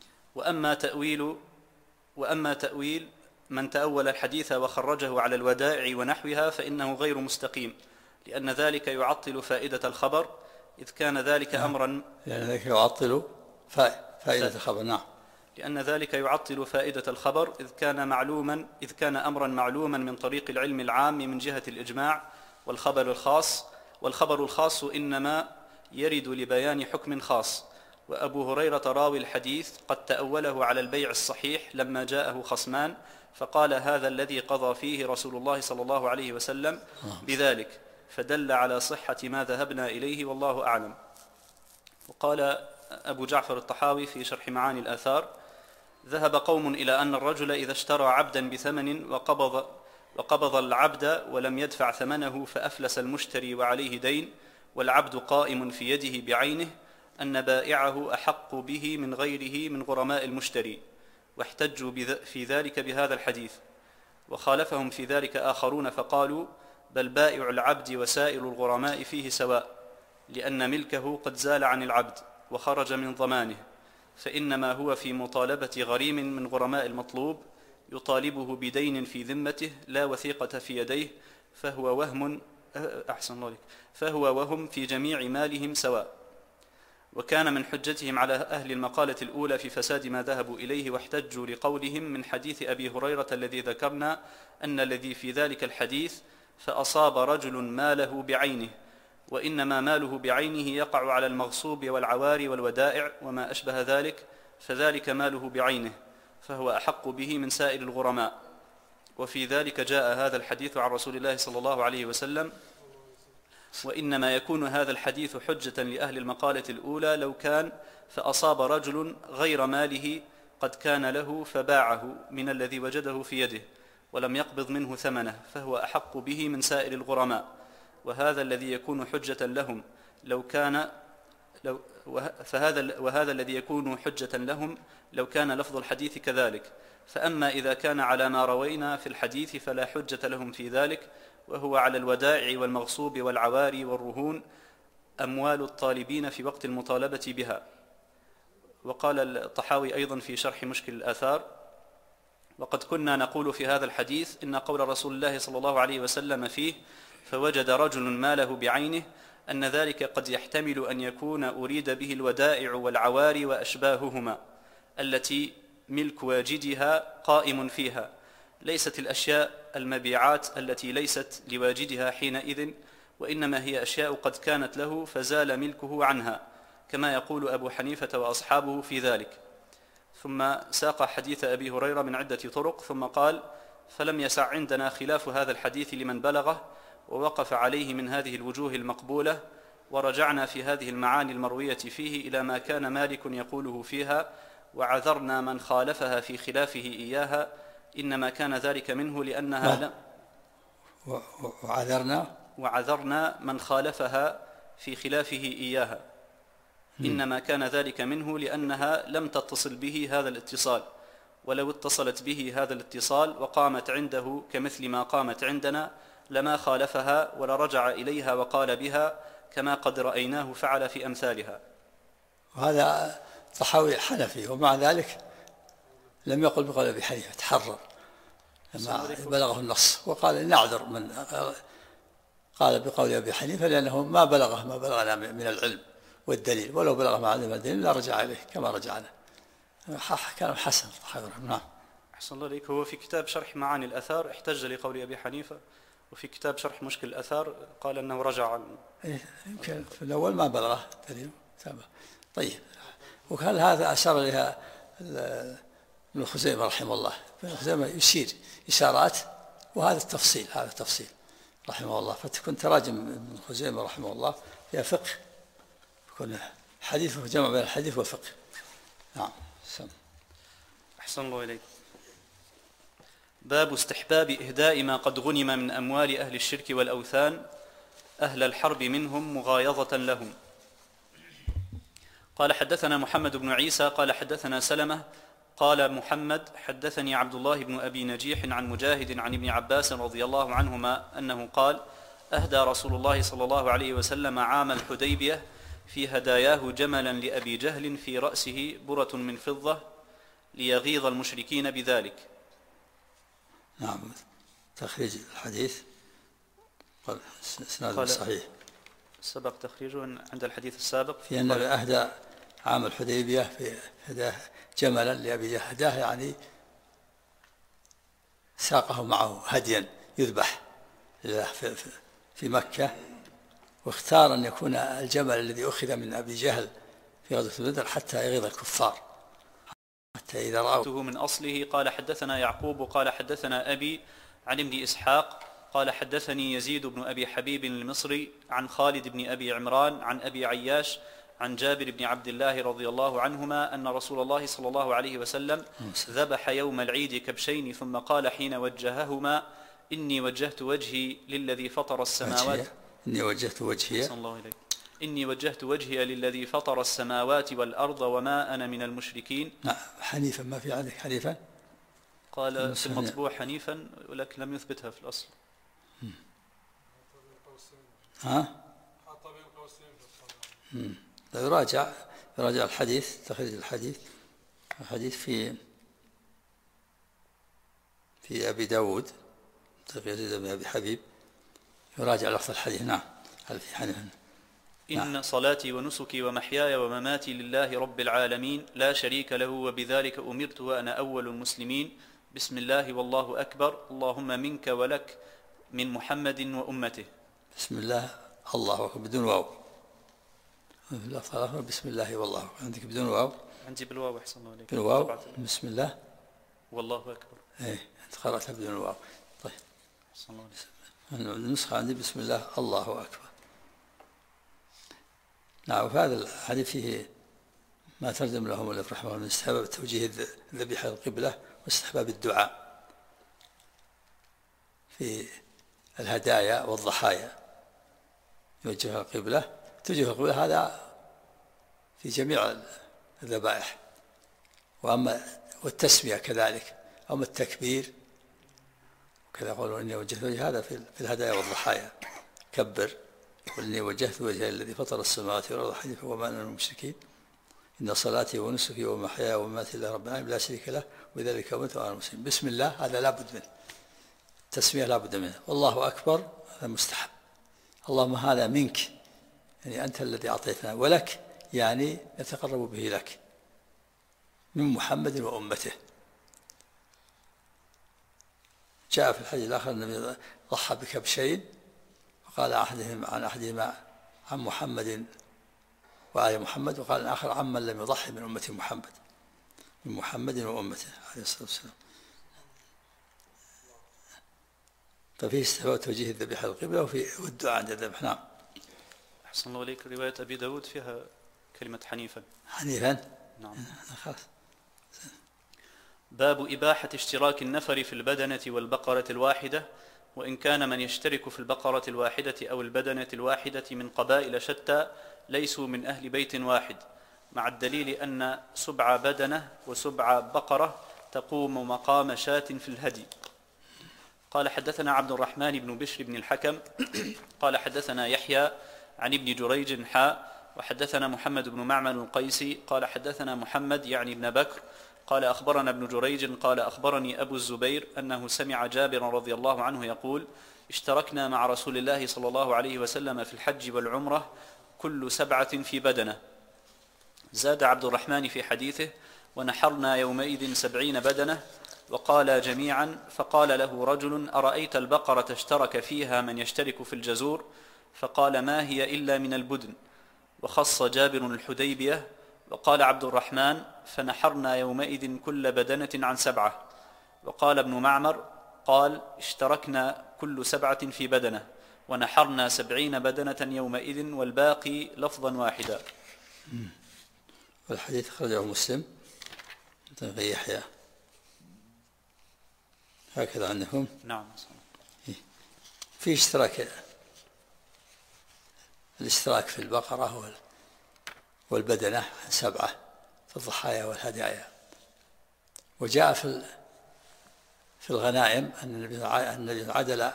وأما تأويل من تأول الحديث وخرجه على الودائع ونحوها فإنه غير مستقيم، لأن ذلك يعطل فائدة الخبر، إذ كان ذلك أمرا لأن ذلك يعطل فائدة الخبر. نعم. لأن ذلك يعطل فائدة الخبر إذ كان أمرا معلوما من طريق العلم العام من جهة الإجماع. والخبر الخاص إنما يرد لبيان حكم خاص. وأبو هريرة راوي الحديث قد تأوله على البيع الصحيح لما جاءه خصمان فقال: هذا الذي قضى فيه رسول الله صلى الله عليه وسلم بذلك، فدل على صحة ما ذهبنا إليه، والله أعلم. وقال أبو جعفر الطحاوي في شرح معاني الآثار: ذهب قوم إلى أن الرجل إذا اشترى عبدا بثمن وقبض العبد ولم يدفع ثمنه فأفلس المشتري وعليه دين والعبد قائم في يده بعينه، أن بائعه أحق به من غيره من غرماء المشتري، واحتجوا في ذلك بهذا الحديث. وخالفهم في ذلك آخرون فقالوا: بل بائع العبد وسائر الغرماء فيه سواء، لأن ملكه قد زال عن العبد وخرج من ضمانه، فإنما هو في مطالبة غريم من غرماء المطلوب يطالبه بدين في ذمته لا وثيقة في يديه، فهو وهم في جميع مالهم سواء. وكان من حجتهم على أهل المقالة الأولى في فساد ما ذهبوا إليه، واحتجوا لقولهم من حديث أبي هريرة الذي ذكرنا أن الذي في ذلك الحديث فأصاب رجل ماله بعينه، وإنما ماله بعينه يقع على المغصوب والعواري والودائع وما أشبه ذلك، فذلك ماله بعينه، فهو أحق به من سائر الغرماء. وفي ذلك جاء هذا الحديث عن رسول الله صلى الله عليه وسلم. وإنما يكون هذا الحديث حجة لأهل المقالة الأولى لو كان فأصاب رجل غير ماله قد كان له فباعه من الذي وجده في يده ولم يقبض منه ثمنه، فهو أحق به من سائر الغرماء. وهذا الذي يكون حجة لهم لو كان لفظ الحديث كذلك. فأما إذا كان على ما روينا في الحديث فلا حجة لهم في ذلك، وهو على الودائع والمغصوب والعواري والرهون أموال الطالبين في وقت المطالبة بها. وقال الطحاوي أيضا في شرح مشكل الآثار: وقد كنا نقول في هذا الحديث إن قول رسول الله صلى الله عليه وسلم فيه فوجد رجل ماله بعينه أن ذلك قد يحتمل أن يكون أريد به الودائع والعواري وأشباههما التي ملك واجدها قائم فيها، ليست الأشياء المبيعات التي ليست لواجدها حينئذ، وإنما هي أشياء قد كانت له فزال ملكه عنها، كما يقول أبو حنيفة وأصحابه في ذلك. ثم ساق حديث أبي هريرة من عدة طرق، ثم قال: فلم يسع عندنا خلاف هذا الحديث لمن بلغه ووقف عليه من هذه الوجوه المقبولة، ورجعنا في هذه المعاني المروية فيه إلى ما كان مالك يقوله فيها، وعذرنا من خالفها في خلافه إياها، إنما كان ذلك منه لأنها وعذرنا من خالفها في خلافه إياها، إنما كان ذلك منه لأنها لم تتصل به هذا الاتصال، ولو اتصلت به هذا الاتصال وقامت عنده كمثل ما قامت عندنا لما خالفها ولرجع إليها وقال بها، كما قد رأيناه فعل في أمثالها. وهذا طحاوي حنفي، ومع ذلك لم يقل بقول أبي حنيفة، تحرر لما بلغه النص، وقال نعذر من قال بقول أبي حنيفة لأنه ما بلغنا من العلم والدليل، ولو بلغ ما علم الدليل لا رجع إليه كما رجعنا. كلام حسن. نعم. أحسن الله إليك. هو في كتاب شرح معاني الأثار احتج لقول أبي حنيفة، وفي كتاب شرح مشكل الأثار قال أنه رجع عن يمكن في الأول ما بلغه الدليل. طيب. وكان هذا أشار إليها ابن خزيمة رحمه الله. ابن خزيمة يشير إشارات، وهذا التفصيل رحمه الله. فتكون تراجم ابن خزيمة رحمه الله فيها فقه، يكون حديثه جمع بين الحديث والفقه. نعم. أحسن الله إليك. باب استحباب إهداء ما قد غنم من أموال أهل الشرك والأوثان أهل الحرب منهم مغايظة لهم. قال حدثنا محمد بن عيسى قال حدثنا سلمة قال محمد حدثني عبد الله بن أبي نجيح عن مجاهد عن ابن عباس رضي الله عنهما أنه قال: أهدى رسول الله صلى الله عليه وسلم عام الحديبية في هداياه جملا لأبي جهل في رأسه برة من فضة ليغيظ المشركين بذلك. نعم. تخريج الحديث قال إسناده صحيح، سبق تخريجه عند الحديث السابق في أن أهدى عام الحديبية في هداه جملا لأبي جهل. هداه يعني ساقه معه هديا يذبح في مكة، واختار أن يكون الجمل الذي أخذ من أبي جهل في غزوة بدر حتى يغيظ الكفار، حتى إذا رأوه. من أصله. قال حدثنا يعقوب قال حدثنا أبي عن ابن إسحاق قال حدثني يزيد بن أبي حبيب المصري عن خالد بن أبي عمران عن أبي عياش عن جابر بن عبد الله رضي الله عنهما أن رسول الله صلى الله عليه وسلم ذبح يوم العيد كبشين ثم قال حين وجههما: إني وجهت وجهي للذي فطر السماوات إني وجهت وجهي إني وجهت وجهي للذي فطر السماوات والأرض وما أنا من المشركين. حنيفا، ما في عندك حنيفا؟ قال في المطبوع حنيفا ولكن لم يثبتها في الأصل. يراجع الحديث، تخريج الحديث في أبي داود يزيد بن أبي حبيب، يراجع لفظ الحديث. نعم. هل في حنيفا؟ إن صلاتي ونسكي ومحياي ومماتي لله رب العالمين لا شريك له وبذلك أمرت وأنا أول المسلمين. بسم الله والله أكبر. اللهم منك ولك من محمد وأمته. بسم الله الله أكبر بدون واو. بسم الله والله عندك بدون واو؟ عندي بالواو. أحسن الله عليك. بالواو. بسم الله والله أكبر. أنت قرأتها بدون واو. طيب. أحسن الله عليك. النسخة عندي بسم الله الله أكبر. نعم. وهذا الحديث فيه ما ترجم لهم الألف رحمه الله من استحباب توجيه الذبيحة القبلة واستحباب الدعاء في الهدايا والضحايا. توجه القبلة هذا في جميع الذبائح، والتسمية كذلك، أما التكبير وكذا يقولون إني وجهت وجهي، هذا في الهدايا والضحايا. كبر قل إني وجهت وجهي الذي فطر السماوات والأرض حنيفا وما أنا من المشركين إن صلاتي ونسكي ومحياي ومماتي لله رب العالمين لا شريك له وبذلك أمرت وأنا المسلمين. بسم الله هذا لا بد منه، التسمية لا بد منه. والله أكبر هذا مستحب. اللهم هذا منك، يعني أنت الذي أعطيتنا، ولك يعني نتقرب به لك، من محمد وأمته. جاء في الحديث الآخر النبي ضحى بكبشين وقال عن أحدهما عن محمد وآل محمد، وقال الآخر عمن لم يضحي من أمة محمد، من محمد وأمته عليه الصلاة والسلام. ففيه استحباب توجيه الذبيحة القبلة والدعاء عند الذبح. نعم. أحسن الله عليك. رواية أبي داود فيها كلمة حنيفا. نعم. خلاص. باب إباحة اشتراك النفر في البدنة والبقرة الواحدة، وإن كان من يشترك في البقرة الواحدة أو البدنة الواحدة من قبائل شتى ليسوا من أهل بيت واحد، مع الدليل أن سبع بدنة وسبع بقرة تقوم مقام شاة في الهدي. قال حدثنا عبد الرحمن بن بشر بن الحكم قال حدثنا يحيى عن ابن جريج وحدثنا محمد بن معمر القيسي قال حدثنا محمد يعني ابن بكر قال أخبرنا ابن جريج قال أخبرني أبو الزبير أنه سمع جابر رضي الله عنه يقول: اشتركنا مع رسول الله صلى الله عليه وسلم في الحج والعمرة كل 7 في بدنة. زاد عبد الرحمن في حديثه: ونحرنا يومئذ 70 بدنة. وقال جميعا. فقال له رجل: أرأيت البقرة اشترك فيها من يشترك في الجزور؟ فقال: ما هي إلا من البدن. وخص جابر الحديبية. وقال عبد الرحمن: فنحرنا يومئذ كل بدنة عن 7. وقال ابن معمر قال: اشتركنا كل 7 في بدنة ونحرنا 70 بدنة يومئذ والباقي لفظا واحدا. والحديث خرجه مسلم. يحيى هكذا عندكم؟ نعم. في الاشتراك في البقرة والبدنة 7 في الضحايا والهدايا. وجاء في الغنائم أن النبي عدل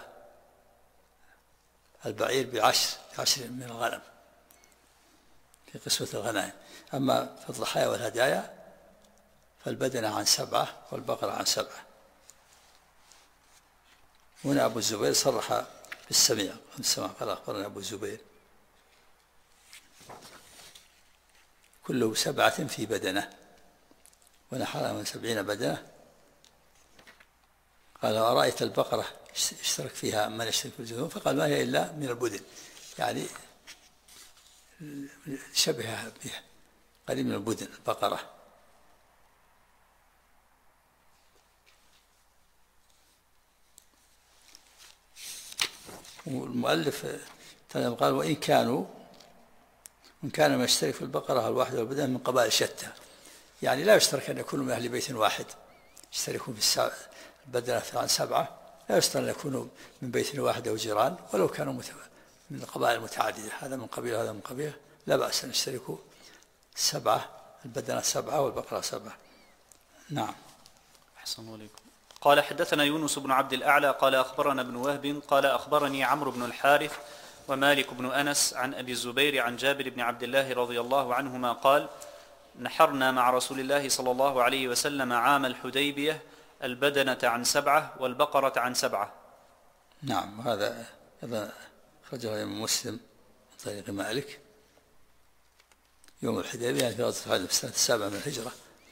البعير ب10 من الغنم في قسمة الغنائم. أما في الضحايا والهدايا فالبدنة عن 7 والبقرة عن 7. هنا أبو الزبير صرح بالسميع قال أخبرنا أبو الزبير كله 7 في بدنة ونحرها من 70 بدنة. قال أرأيت البقرة اشترك فيها من يشترك في الجذور؟ فقال ما هي إلا من البدن، يعني شبهها بها قريب من البدن البقرة. والمؤلف قال وإن كان ما يشترك في البقرة الواحدة والبدن من قبائل شتى، يعني لا يشترك أن يكونوا من أهل بيت واحد يشتركون في البدنة عن 7، لا يشترك أن يكونوا من بيت واحد أو جيران ولو كانوا من قبائل متعددة، هذا من قبيلة هذا من قبيلة، لا بأس أن يشتركوا 7 البدنة 7 والبقرة 7. نعم. أحسن الله عليكم. قال حدثنا يونس بن عبد الأعلى قال أخبرنا ابن وهب قال أخبرني عمرو بن الحارث ومالك بن أنس عن أبي الزبير عن جابر بن عبد الله رضي الله عنهما قال نحرنا مع رسول الله صلى الله عليه وسلم عام الحديبية البدنة عن 7 والبقرة عن 7. نعم. هذا أخرجه الإمام مسلم من طريق مالك يوم الحديبية، يعني في غزوة الحديبية في السنة 7 من الهجرة،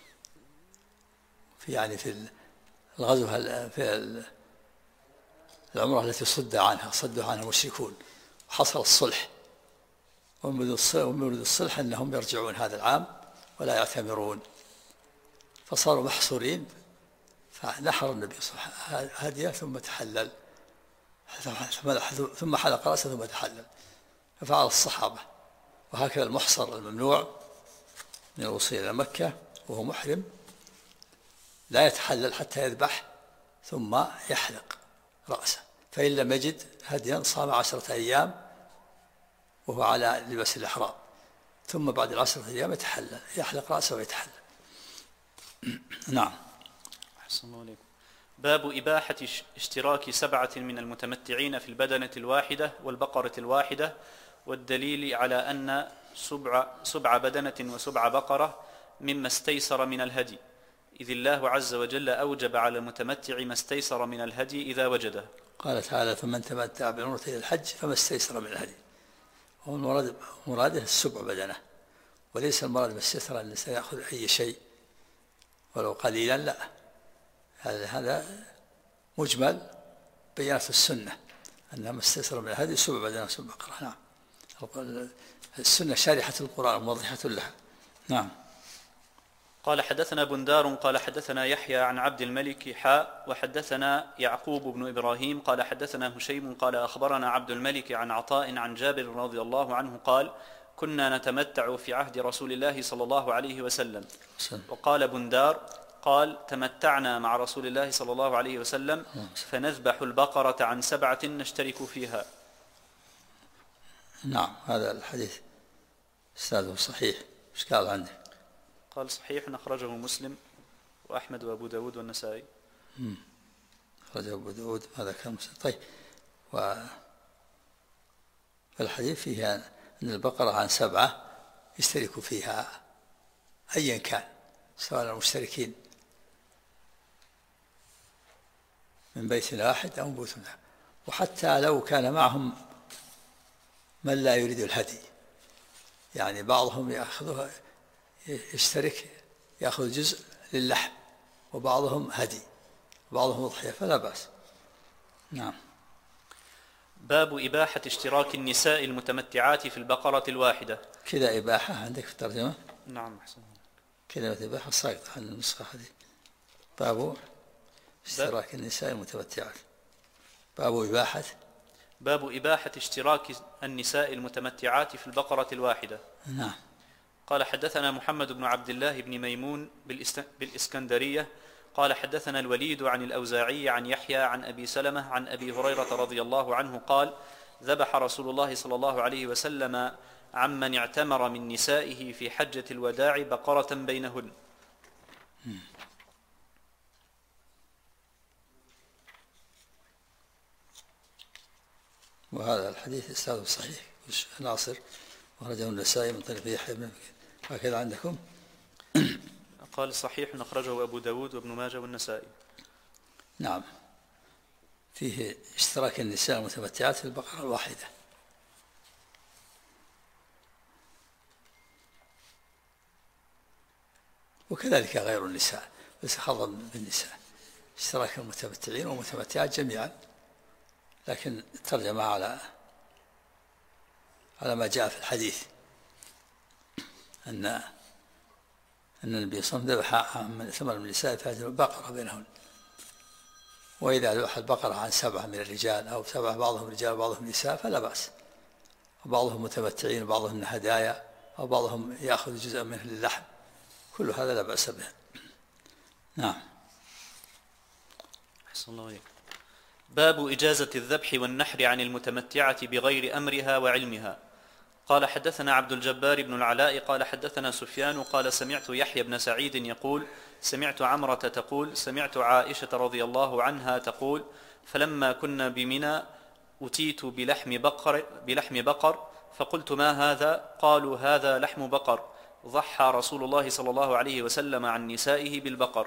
في الغزو في العمرة التي صدوا عنها المشركون وحصل الصلح، ومن الصلح أنهم يرجعون هذا العام ولا يعتمرون، فصاروا محصورين، فنحر النبي صلى الله عليه وسلم هديه ثم تحلل ثم حلق رأسه ثم تحلل، ففعل الصحابة. وهكذا المحصر الممنوع من الوصول إلى مكة وهو محرم لا يتحلل حتى يذبح ثم يحلق رأسه، فإن لم يجد هديا صام 10 أيام وهو على لباس الإحرام، ثم بعد 10 أيام يحلق رأسه ويتحلل. نعم. أحسن الله عليكم. باب إباحة اشتراك 7 من المتمتعين في البدنة الواحدة والبقرة الواحدة، والدليل على أن 7 بدنة و7 بقرة مما استيسر من الهدي، إذ الله عز وجل أوجب على المتمتع ما استيسر من الهدي إذا وجده. قال تعالى فمن تمتع بالعمرة إلى الحج فما استيسر من الهدي، هو مراده 7 بدنة، وليس المراد بالاستيسار أن سيأخذ أي شيء ولو قليلا، لا، هذا مجمل بيانات السنة أنها ما استيسر من الهدي 7 بدنة 7 بقرة. نعم. السنة شارحة القرآن موضحة لها. نعم. قال حدثنا بندار قال حدثنا يحيى عن عبد الملك وحدثنا يعقوب بن إبراهيم قال حدثنا هشيم قال أخبرنا عبد الملك عن عطاء عن جابر رضي الله عنه قال كنا نتمتع في عهد رسول الله صلى الله عليه وسلم. وقال بندار قال تمتعنا مع رسول الله صلى الله عليه وسلم فنذبح البقرة عن 7 نشترك فيها. نعم. هذا الحديث استاذه صحيح. ايش قال عنده؟ قال صحيح أخرجه مسلم وأحمد وأبو داود والنسائي. أخرجه أبو داود. هذا كان مسلم. طيب. والحديث فيها أن البقرة عن 7 يشترك فيها أيا كان، سواء المشتركين من بيت واحد أو من بيت واحد، وحتى لو كان معهم من لا يريد الهدي، يعني بعضهم يشترك يأخذ جزء للحم وبعضهم هدي وبعضهم أضحية، فلا بأس. نعم. باب إباحة اشتراك النساء المتمتعات في البقرة الواحدة. كذا إباحة عندك في الترجمة؟ نعم أحسن. كلمة إباحة ساقطة عن النسخة هذه. باب اشتراك النساء المتمتعات. باب إباحة اشتراك النساء المتمتعات في البقرة الواحدة. نعم. قال حدثنا محمد بن عبد الله بن ميمون بالإسكندرية قال حدثنا الوليد عن الأوزاعي عن يحيى عن أبي سلمة عن أبي هريرة رضي الله عنه قال ذبح رسول الله صلى الله عليه وسلم عمن اعتمر من نسائه في حجة الوداع بقرة بينهن. وهذا الحديث إسناده صحيح ناصر، وخرجه النسائي من طريق يحيى بن هكذا عندكم. قال صحيح أخرجه أبو داود وابن ماجه والنسائي. نعم، فيه اشتراك النساء المتمتعات في البقرة الواحدة. وكذلك غير النساء، ليس خاصا بالنساء، اشتراك المتمتعين والمتمتعات جميعا، لكن الترجمة على ما جاء في الحديث أن النبي صلى الله عليه وسلم ذبح من ثمر من النساء فهذه البقرة بينهن. وإذا ذبح البقرة عن 7 من الرجال أو 7 بعضهم رجال وبعضهم نساء فلا بأس، وبعضهم متمتعين وبعضهم من هدايا أو بعضهم يأخذ جزءا منه للحم، كل هذا لا بأس به. نعم. أحسن الله عليك. باب إجازة الذبح والنحر عن المتمتعة بغير أمرها وعلمها. قال حدثنا عبد الجبار بن العلاء قال حدثنا سفيان قال سمعت يحيى بن سعيد يقول سمعت عمرة تقول سمعت عائشة رضي الله عنها تقول فلما كنا بمنى أتيت بلحم بقر فقلت ما هذا؟ قالوا هذا لحم بقر ضحى رسول الله صلى الله عليه وسلم عن نسائه بالبقر.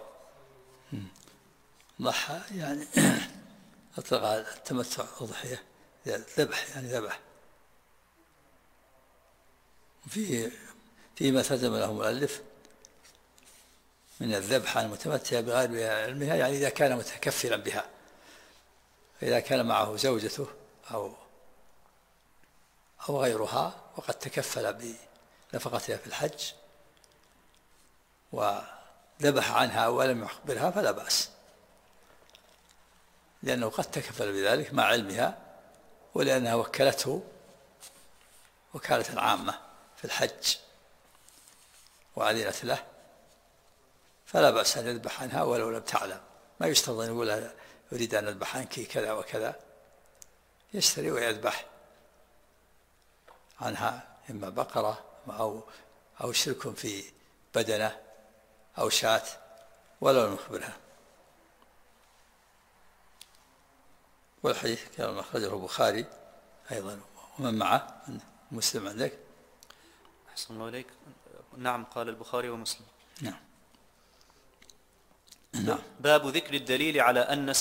ضحى يعني أطلق التمتع أضحية، ذبح يعني ذبح. فيما ترجم له المؤلف من الذبح عن المتمتع بغير علمها، يعني إذا كان متكفلا بها، فإذا كان معه زوجته أو غيرها وقد تكفل بنفقتها في الحج وذبح عنها ولم يخبرها فلا بأس، لأنه قد تكفل بذلك مع علمها، ولأنها وكلته وكالة عامة في الحج وأذنت له، فلا بأس أن يذبح عنها ولو لم تعلم. ما يشترط أن يقول أريد أن أذبح عنك كذا وكذا، يشتري ويذبح عنها إما بقرة أو شرك في بدنة أو شاة ولو لم يخبرها. والحديث كما أخرجه البخاري أيضا ومن معه مسلم عندك. أحسن الله إليك. نعم قال البخاري ومسلم. نعم. باب ذكر الدليل على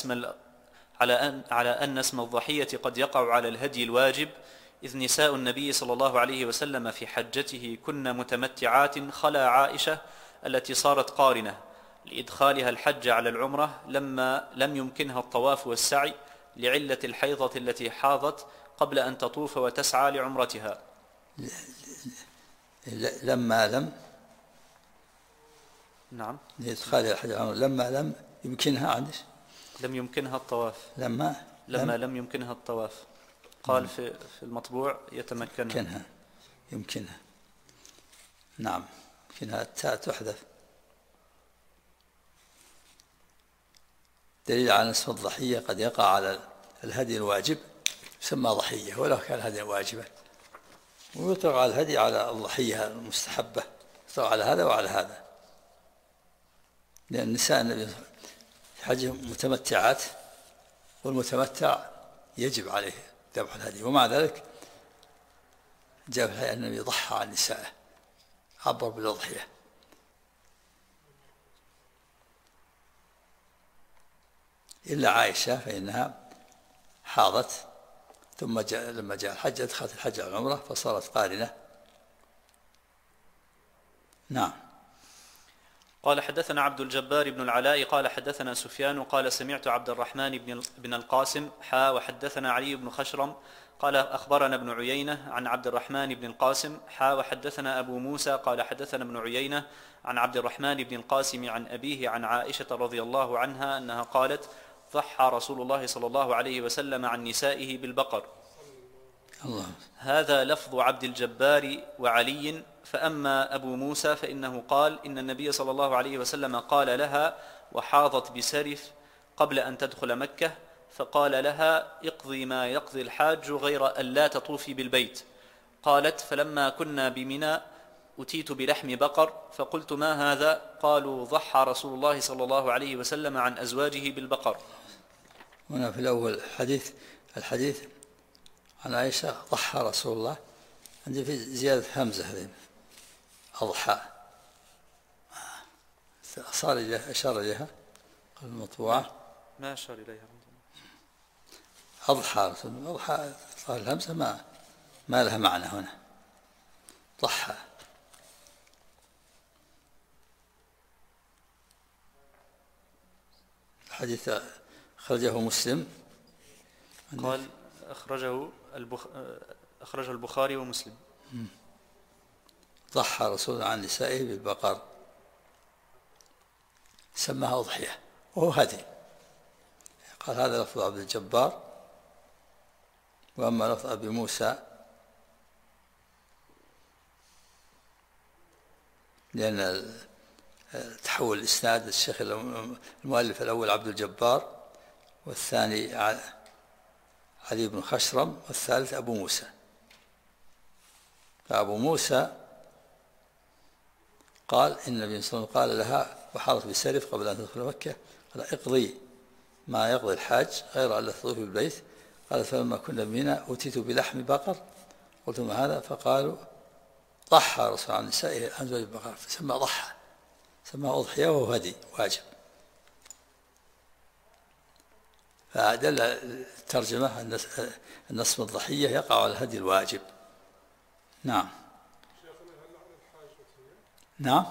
أن اسم الضحية قد يقع على الهدي الواجب، إذ نساء النبي صلى الله عليه وسلم في حجته كن متمتعات خلا عائشة التي صارت قارنة لإدخالها الحج على العمرة لما لم يمكنها الطواف والسعي لعلة الحيضة التي حاضت قبل أن تطوف وتسعى لعمرتها. لما لم نعم لإدخالها الحج على العمرة لما لم يمكنها عندش لم يمكنها الطواف لما لم يمكنها الطواف. قال في المطبوع يمكنها. نعم، يمكنها التاء تحذف. دليل على اسم الضحية قد يقع على الهدي الواجب يسمى ضحية ولو كان هديا واجبا، ويطلق على الهدي على الضحية المستحبة، يطلق على هذا وعلى هذا، لأن النساء النبي في حجه متمتعات، والمتمتع يجب عليه ذبح الهدي، ومع ذلك جاء في الحديث أن النبي ضحى عن نسائه، عبر بالأضحية. إلا عائشة فإنها حاضت ثم لما جاء الحج أدخلت الحج على العمرة فصارت قارنة. نعم. قال حدثنا عبد الجبار بن العلاء قال حدثنا سفيان قال سمعت عبد الرحمن بن القاسم وحدثنا علي بن خشرم قال أخبرنا ابن عيينة عن عبد الرحمن بن القاسم وحدثنا أبو موسى قال حدثنا ابن عيينة عن عبد الرحمن بن القاسم عن أبيه عن عائشة رضي الله عنها أنها قالت ضحى رسول الله صلى الله عليه وسلم عن نسائه بالبقر. الله. هذا لفظ عبد الجبار وعلي فأما أبو موسى فإنه قال إن النبي صلى الله عليه وسلم قال لها وحاضت بسرف قبل أن تدخل مكة، فقال لها اقضي ما يقضي الحاج غير أن لا تطوفي بالبيت. قالت فلما كنا بمنى أتيت بلحم بقر فقلت ما هذا؟ قالوا ضحى رسول الله صلى الله عليه وسلم عن أزواجه بالبقر. هنا في الأول الحديث عن عائشة ضحى رسول الله، عندي في زيادة همزة هذه أضحى، صار إليها أشار إليها المطبوعة ما أشار إليها أضحى رسول الله، أضحى صار الهمزة ما لها معنى هنا ضحى. الحديث أخرجه مسلم، قال أخرجه البخاري ومسلم. ضحى رسول الله عن نسائه بالبقر، سماها أضحية وهو هدي. قال هذا لفظ عبد الجبار، وأما لفظ أبي موسى لأن تحول الإسناد الشيخ المؤلف الأول عبد الجبار، والثاني علي بن خشرم، والثالث أبو موسى. فأبو موسى قال إن النبي صلى الله عليه وسلم قال لها وحاضت بسرف قبل أن تدخل مكة، قال اقضي ما يقضي الحاج غير أن لا تطوفي بالبيت. قالت فلما كنا بمنى أتيت بلحم بقر قلت ما هذا؟ فقالوا ضحى رسول عن نسائه عن زوج البقر، فسمى ضحى، سمى أضحية وهو هدي واجب. فدل الترجمة أن اسم الضحية يقع على الهدي الواجب. نعم. نعم.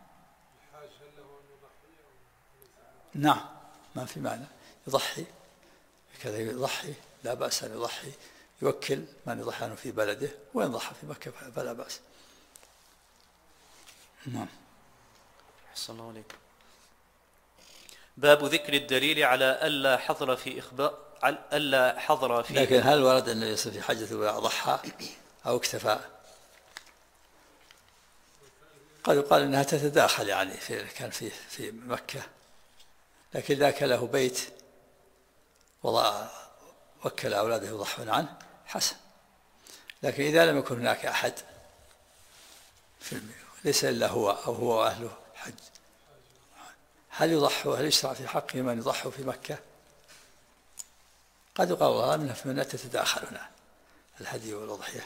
نعم، ما في معنى يضحي كذا، يضحي لا بأس أن يضحي، يوكل من يضحي عنه في بلده، وإن ضحى في مكة فلا بأس. نعم. أحسن الله عليك. باب ذكر الدليل على ألا حظر في لكن هل ورد أنه يصير في حجة الوداع ضحى أو اكتفى؟ قد يقال أنها تتداخل، يعني كان في مكة، لكن إذا كان له بيت وكل أولاده يضحون عنه حسن. لكن إذا لم يكن هناك أحد ليس إلا هو أو هو وأهله حج، هل يضحوا؟ هل يشرع في حقه من يضحوا في مكة؟ قد يقال الله منها فمن تتداخل هنا الهدي والأضحية،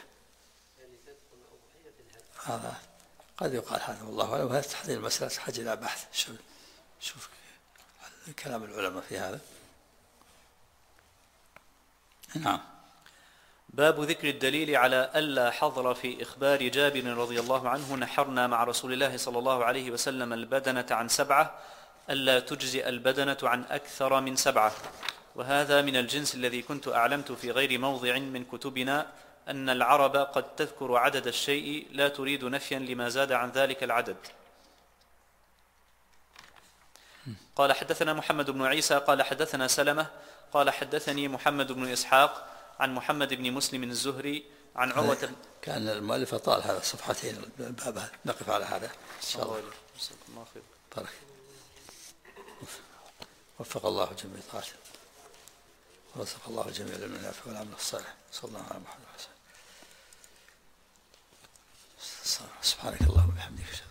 هذا قد يقال هذا والله أعلم. وهذا تحضير المسألة حاجة إلى بحث. شوف كلام العلماء في هذا. نعم. باب ذكر الدليل على ألا حظر في إخبار جابر رضي الله عنه نحرنا مع رسول الله صلى الله عليه وسلم البدنة عن 7، ألا تجزئ البدنة عن أكثر من 7. وهذا من الجنس الذي كنت أعلمت في غير موضع من كتبنا أن العرب قد تذكر عدد الشيء لا تريد نفيا لما زاد عن ذلك العدد. قال حدثنا محمد بن عيسى قال حدثنا سلمة قال حدثني محمد بن إسحاق عن محمد بن مسلم الزهري عن عروة. كان المؤلف طال هذا صفحتين الباب، نقف على هذا إن شاء الله. بارك. وفق الله جميع طاعته، ورزق الله الجميع العلم النافع والعمل الصالح. صلى الله على محمد وسلم. سبحانك اللهم وبحمدك.